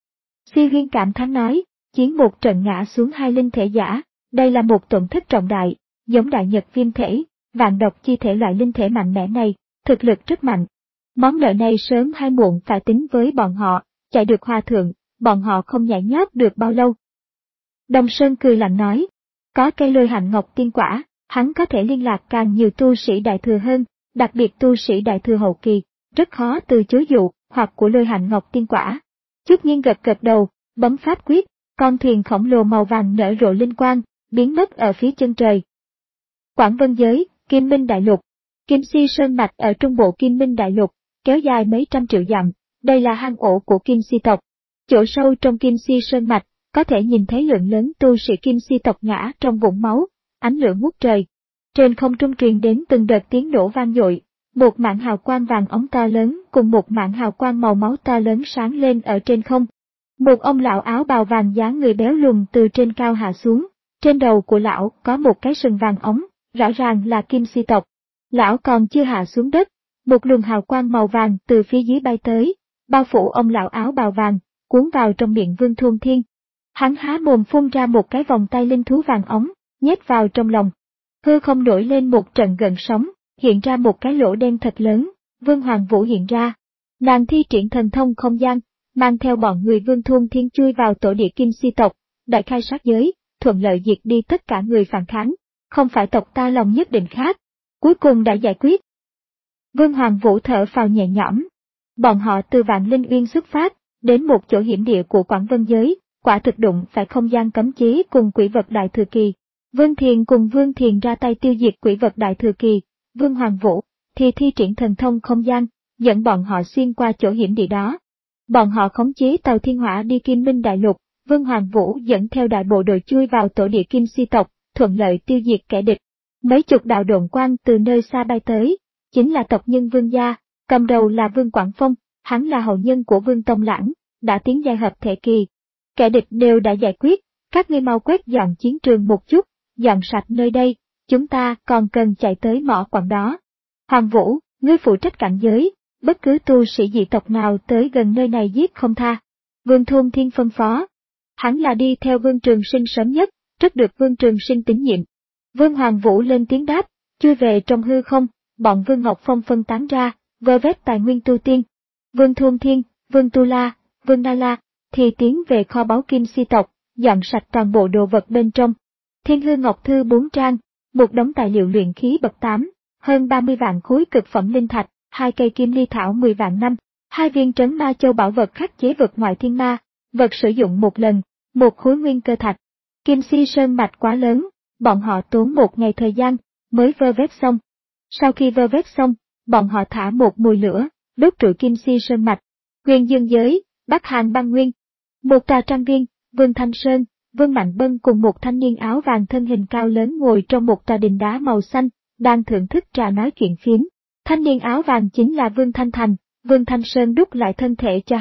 Si Huyên cảm thán nói, chiến một trận ngã xuống hai linh thể giả, đây là một tổn thất trọng đại, giống đại nhật viêm thể, vạn độc chi thể loại linh thể mạnh mẽ này, thực lực rất mạnh. Món nợ này sớm hay muộn phải tính với bọn họ, chạy được hòa thượng, bọn họ không nhảy nhót được bao lâu. Đồng Sơn cười lạnh nói, có cây lôi hạnh ngọc tiên quả, hắn có thể liên lạc càng nhiều tu sĩ đại thừa hơn, đặc biệt tu sĩ đại thừa hậu kỳ, rất khó từ chối dụ hoặc của lôi hạnh ngọc tiên quả. Chút Nghiên gật gật đầu, bấm pháp quyết, con thuyền khổng lồ màu vàng nở rộ linh quang, biến mất ở phía chân trời. Quảng Vân Giới, Kim Minh Đại Lục. Kim Si Sơn Mạch ở trung bộ Kim Minh Đại Lục, kéo dài mấy trăm triệu dặm, đây là hang ổ của Kim Si tộc. Chỗ sâu trong Kim Si Sơn Mạch, có thể nhìn thấy lượng lớn tu sĩ Kim Si tộc ngã trong vũng máu, ánh lửa ngút trời. Trên không trung truyền đến từng đợt tiếng nổ vang dội, một mảng hào quang vàng óng to lớn cùng một mảng hào quang màu máu to lớn sáng lên ở trên không. Một ông lão áo bào vàng dáng người béo lùn từ trên cao hạ xuống, trên đầu của lão có một cái sừng vàng óng, rõ ràng là Kim Si tộc. Lão còn chưa hạ xuống đất, một luồng hào quang màu vàng từ phía dưới bay tới, bao phủ ông lão áo bào vàng, cuốn vào trong miệng Vương Thôn Thiên. Hắn há mồm phun ra một cái vòng tay linh thú vàng óng, nhét vào trong lòng. Hư không nổi lên một trận gợn sóng, hiện ra một cái lỗ đen thật lớn, Vương Hoàng Vũ hiện ra. Nàng thi triển thần thông không gian, mang theo bọn người Vương Thôn Thiên chui vào tổ địa Kim Si tộc, đại khai sát giới, thuận lợi diệt đi tất cả người phản kháng, không phải tộc ta lòng nhất định khác. Cuối cùng đã giải quyết. Vương Hoàng Vũ thở phào nhẹ nhõm. Bọn họ từ Vạn Linh Uyên xuất phát, đến một chỗ hiểm địa của Quảng Vân Giới, quả thực đụng phải không gian cấm chế cùng quỷ vật đại thừa kỳ. Vương Thiền cùng Vương Thiền ra tay tiêu diệt quỷ vật đại thừa kỳ, Vương Hoàng Vũ thì thi triển thần thông không gian, dẫn bọn họ xuyên qua chỗ hiểm địa đó. Bọn họ khống chế tàu thiên hỏa đi Kim Minh Đại Lục, Vương Hoàng Vũ dẫn theo đại bộ đội chui vào tổ địa Kim Si tộc, thuận lợi tiêu diệt kẻ địch. Mấy chục đạo độn quang từ nơi xa bay tới, chính là tộc nhân Vương gia, cầm đầu là Vương Quảng Phong, hắn là hậu nhân của Vương Tông Lãng, đã tiến giai hợp thể kỳ. Kẻ địch đều đã giải quyết, các ngươi mau quét dọn chiến trường một chút, dọn sạch nơi đây, chúng ta còn cần chạy tới mỏ quặng đó. Hoàng Vũ, ngươi phụ trách cảnh giới, bất cứ tu sĩ dị tộc nào tới gần nơi này giết không tha. Vương Thôn Thiên phân phó. Hắn là đi theo Vương Trường Sinh sớm nhất, rất được Vương Trường Sinh tín nhiệm. Vương Hoàng Vũ lên tiếng đáp, chui về trong hư không, bọn Vương Ngọc Phong phân tán ra, vơ vét tài nguyên tu tiên. Vương Thôn Thiên, Vương Tu La, Vương Na La, thì tiến về kho báu Kim Si tộc, dọn sạch toàn bộ đồ vật bên trong. Thiên Hư Ngọc Thư bốn trang, một đống tài liệu luyện khí bậc tám, hơn ba mươi vạn khối cực phẩm linh thạch, hai cây kim ly thảo mười vạn năm, hai viên trấn ma châu bảo vật khắc chế vật ngoại thiên ma, vật sử dụng một lần, một khối nguyên cơ thạch. Kim Si Sơn mạch quá lớn, bọn họ tốn một ngày thời gian, mới vơ vét xong. Sau khi vơ vét xong, bọn họ thả một mùi lửa, đốt trụi Kim Si Sơn mạch. Huyền Dương Giới, Bắc Hàn Băng Nguyên. Một tòa trang viên, Vương Thanh Sơn, Vương Mạnh Bân cùng một thanh niên áo vàng thân hình cao lớn ngồi trong một tòa đình đá màu xanh, đang thưởng thức trà nói chuyện phiếm. Thanh niên áo vàng chính là Vương Thanh Thành, Vương Thanh Sơn đúc lại thân thể cho hắn,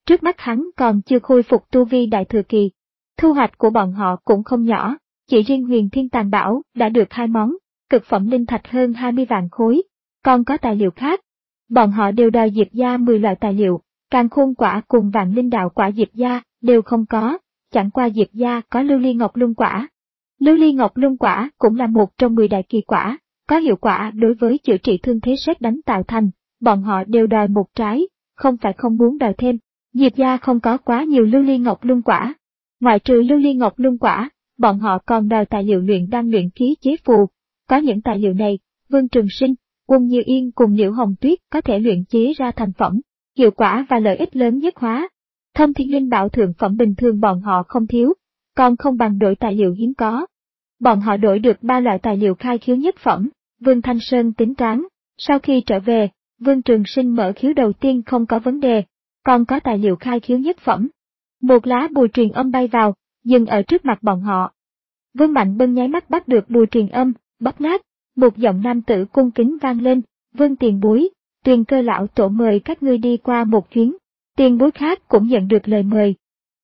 Trước mắt hắn còn chưa khôi phục tu vi đại thừa kỳ. Thu hoạch của bọn họ cũng không nhỏ, chỉ riêng huyền thiên tàn bảo đã được hai món, cực phẩm linh thạch hơn hai mươi vạn khối, còn có tài liệu khác. Bọn họ đều đòi Diệp gia mười loại tài liệu, càn khôn quả cùng vạn linh đạo quả Diệp gia đều không có, chẳng qua Diệp gia có lưu ly ngọc luân quả. Lưu ly ngọc luân quả cũng là một trong mười đại kỳ quả, có hiệu quả đối với chữa trị thương thế sét đánh tạo thành, bọn họ đều đòi một trái, không phải không muốn đòi thêm. Diệp gia không có quá nhiều lưu ly ngọc luân quả. Ngoại trừ lưu ly ngọc luân quả, bọn họ còn đòi tài liệu luyện đan luyện khí chế phù. Có những tài liệu này, Vương Trường Sinh, Quân Như Yên cùng Liễu Hồng Tuyết có thể luyện chế ra thành phẩm, hiệu quả và lợi ích lớn nhất hóa. Thông thiên linh bảo thượng phẩm bình thường bọn họ không thiếu, còn không bằng đổi tài liệu hiếm có. Bọn họ đổi được ba loại tài liệu khai khiếu nhất phẩm, Vương Thanh Sơn tính toán, sau khi trở về, Vương Trường Sinh mở khiếu đầu tiên không có vấn đề, còn có tài liệu khai khiếu nhất phẩm. Một lá bùa truyền âm bay vào, dừng ở trước mặt bọn họ. Vương Mạnh Bân nháy mắt bắt được bùa truyền âm, bóp nát, một giọng nam tử cung kính vang lên, Vương tiền bối, Tuyền Cơ lão tổ mời các ngươi đi qua một chuyến, tiền bối khác cũng nhận được lời mời.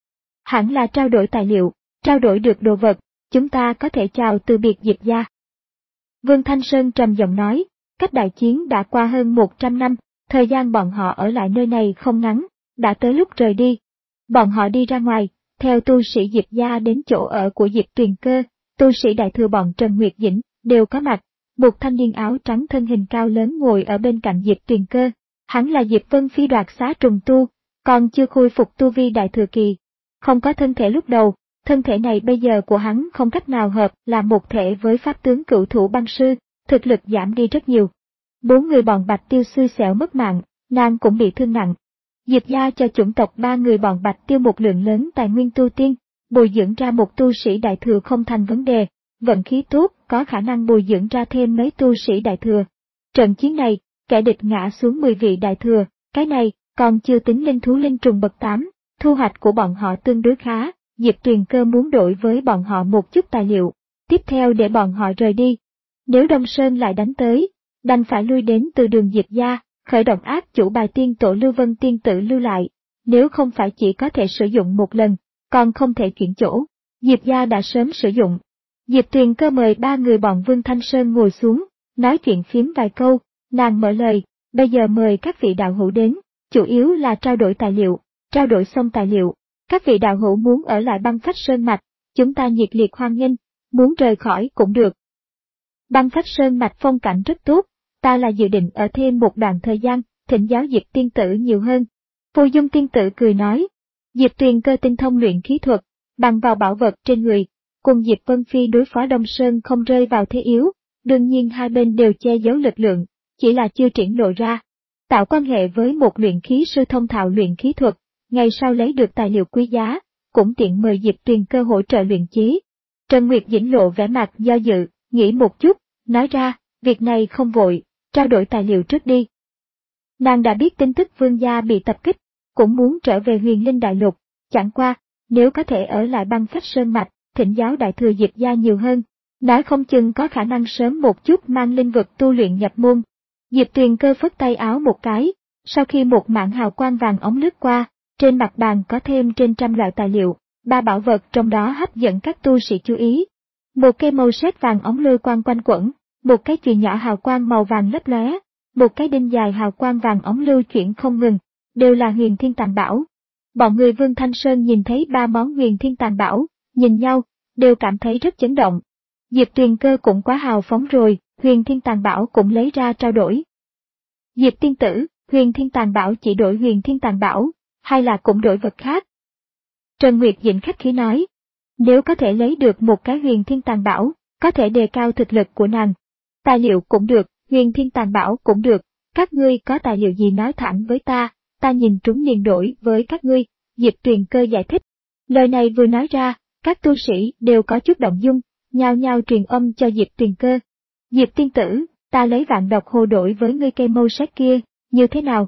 Hẳn là trao đổi tài liệu, trao đổi được đồ vật, chúng ta có thể chào từ biệt Diệp gia. Vương Thanh Sơn trầm giọng nói, cách đại chiến đã qua hơn một trăm năm, thời gian bọn họ ở lại nơi này không ngắn, đã tới lúc rời đi. Bọn họ đi ra ngoài, theo tu sĩ Diệp gia đến chỗ ở của Diệp Tuyền Cơ, tu sĩ đại thừa bọn Trần Nguyệt Dĩnh đều có mặt. Một thanh niên áo trắng thân hình cao lớn ngồi ở bên cạnh Diệp Tuyền Cơ, hắn là Diệp Vân Phi đoạt xá trùng tu, còn chưa khôi phục tu vi đại thừa kỳ. Không có thân thể lúc đầu, thân thể này bây giờ của hắn không cách nào hợp là một thể với pháp tướng cửu thủ băng sư, thực lực giảm đi rất nhiều. Bốn người bọn Bạch Tiêu xui xẻo mất mạng, nàng cũng bị thương nặng. Diệp gia cho chủng tộc ba người bọn Bạch Tiêu một lượng lớn tài nguyên tu tiên, bồi dưỡng ra một tu sĩ đại thừa không thành vấn đề, vận khí tốt có khả năng bồi dưỡng ra thêm mấy tu sĩ đại thừa. Trận chiến này, kẻ địch ngã xuống mười vị đại thừa, cái này còn chưa tính linh thú linh trùng bậc tám, thu hoạch của bọn họ tương đối khá. Diệp Tuyền Cơ muốn đổi với bọn họ một chút tài liệu, tiếp theo để bọn họ rời đi. Nếu Đông Sơn lại đánh tới, đành phải lui đến từ đường Diệp gia, khởi động ác chủ bài tiên tổ Lưu Vân tiên tử lưu lại, nếu không phải chỉ có thể sử dụng một lần, còn không thể chuyển chỗ, Diệp gia đã sớm sử dụng. Diệp Tuyền Cơ mời ba người bọn Vương Thanh Sơn ngồi xuống, nói chuyện phím vài câu, nàng mở lời, bây giờ mời các vị đạo hữu đến, chủ yếu là trao đổi tài liệu, trao đổi xong tài liệu. Các vị đạo hữu muốn ở lại băng phách sơn mạch, chúng ta nhiệt liệt hoan nghênh, muốn rời khỏi cũng được. Băng phách sơn mạch phong cảnh rất tốt, ta là dự định ở thêm một đoạn thời gian, thỉnh giáo Diệp tiên tử nhiều hơn. Phù Dung tiên tử cười nói, Diệp Tuyền Cơ tinh thông luyện khí thuật, bằng vào bảo vật trên người, cùng Diệp Vân Phi đối phó Đông Sơn không rơi vào thế yếu, đương nhiên hai bên đều che giấu lực lượng, chỉ là chưa triển lộ ra. Tạo quan hệ với một luyện khí sư thông thạo luyện khí thuật, ngày sau lấy được tài liệu quý giá, cũng tiện mời Diệp Tuyền Cơ hỗ trợ luyện chế. Trần Nguyệt Dĩnh lộ vẻ mặt do dự, nghĩ một chút, nói ra, việc này không vội, trao đổi tài liệu trước đi. Nàng đã biết tin tức vương gia bị tập kích, cũng muốn trở về Huyền Linh Đại Lục, chẳng qua, nếu có thể ở lại băng phách sơn mạch, thỉnh giáo đại thừa Diệp gia nhiều hơn, nói không chừng có khả năng sớm một chút mang linh vật tu luyện nhập môn. Diệp Tuyền Cơ phất tay áo một cái, sau khi một mảng hào quang vàng ống lướt qua, trên mặt bàn có thêm trên trăm loại tài liệu, ba bảo vật trong đó hấp dẫn các tu sĩ chú ý. Một cây màu sét vàng ống lôi quang quanh quẩn, một cái chùy nhỏ hào quang màu vàng lấp lóe, một cái đinh dài hào quang vàng ống lưu chuyển không ngừng, đều là huyền thiên tàn bảo. Bọn người Vương Thanh Sơn nhìn thấy ba món huyền thiên tàn bảo, nhìn nhau, đều cảm thấy rất chấn động. Diệp Tuyền Cơ cũng quá hào phóng rồi, huyền thiên tàn bảo cũng lấy ra trao đổi. Diệp tiên tử, huyền thiên tàn bảo chỉ đổi huyền thiên tàn bảo, hay là cũng đổi vật khác? Trần Nguyệt Dĩnh khách khí nói, nếu có thể lấy được một cái huyền thiên tàn bảo, có thể đề cao thực lực của nàng. Tài liệu cũng được, huyền thiên tàn bảo cũng được, các ngươi có tài liệu gì nói thẳng với ta, ta nhìn trúng liền đổi với các ngươi, Diệp Tuyền Cơ giải thích. Lời này vừa nói ra, các tu sĩ đều có chút động dung, nhao nhao truyền âm cho Diệp Tuyền Cơ. Diệp tiên tử, ta lấy vạn độc hồ đổi với ngươi cây mâu sét kia, như thế nào?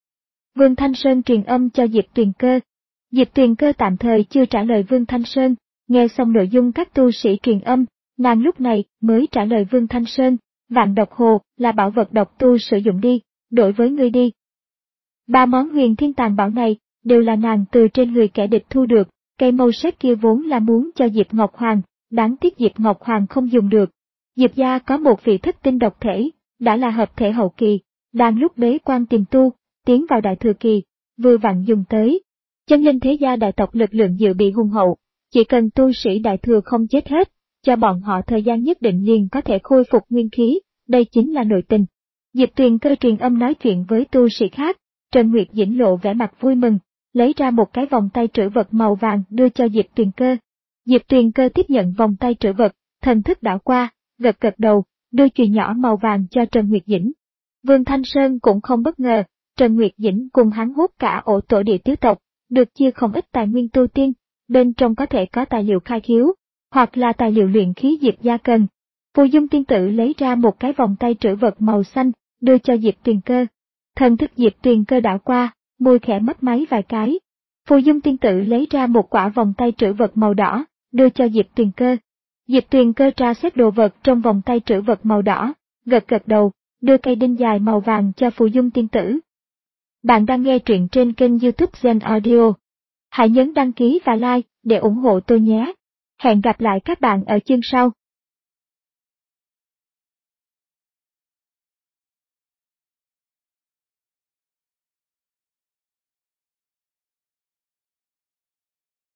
Vương Thanh Sơn truyền âm cho Diệp Tuyền Cơ. Diệp Tuyền Cơ tạm thời chưa trả lời Vương Thanh Sơn, nghe xong nội dung các tu sĩ truyền âm, nàng lúc này mới trả lời Vương Thanh Sơn, vạn độc hồ là bảo vật độc tu sử dụng đi, đổi với ngươi đi. Ba món huyền thiên tàn bảo này, đều là nàng từ trên người kẻ địch thu được. Cây mâu sét kia vốn là muốn cho Diệp Ngọc Hoàng, đáng tiếc Diệp Ngọc Hoàng không dùng được. Diệp gia có một vị thất tinh độc thể, đã là hợp thể hậu kỳ, đang lúc bế quan tiềm tu, tiến vào đại thừa kỳ, vừa vặn dùng tới. Chân linh thế gia đại tộc lực lượng dự bị hùng hậu, chỉ cần tu sĩ đại thừa không chết hết, cho bọn họ thời gian nhất định liền có thể khôi phục nguyên khí, đây chính là nội tình. Diệp Tuyền Cơ truyền âm nói chuyện với tu sĩ khác, Trần Nguyệt Dĩnh lộ vẻ mặt vui mừng, lấy ra một cái vòng tay trữ vật màu vàng đưa cho Diệp Tuyền Cơ. Diệp Tuyền Cơ tiếp nhận vòng tay trữ vật, thần thức đảo qua, gật gật đầu, đưa chùy nhỏ màu vàng cho Trần Nguyệt Dĩnh. Vương Thanh Sơn cũng không bất ngờ, Trần Nguyệt Dĩnh cùng hắn hút cả ổ tổ địa tứ tộc, được chia không ít tài nguyên tu tiên, bên trong có thể có tài liệu khai khiếu, hoặc là tài liệu luyện khí Diệp gia cần. Phù Dung tiên tử lấy ra một cái vòng tay trữ vật màu xanh, đưa cho Diệp Tuyền Cơ. Thần thức Diệp Tuyền Cơ đảo qua, môi khẽ mấp máy vài cái. Phù Dung tiên tử lấy ra một quả vòng tay trữ vật màu đỏ, đưa cho Diệp Tuyền Cơ. Diệp Tuyền Cơ tra xét đồ vật trong vòng tay trữ vật màu đỏ, gật gật đầu, đưa cây đinh dài màu vàng cho Phù Dung tiên tử. Bạn đang nghe truyện trên kênh YouTube Gen Audio. Hãy nhấn đăng ký và like để ủng hộ tôi nhé. Hẹn gặp lại các bạn ở chương sau.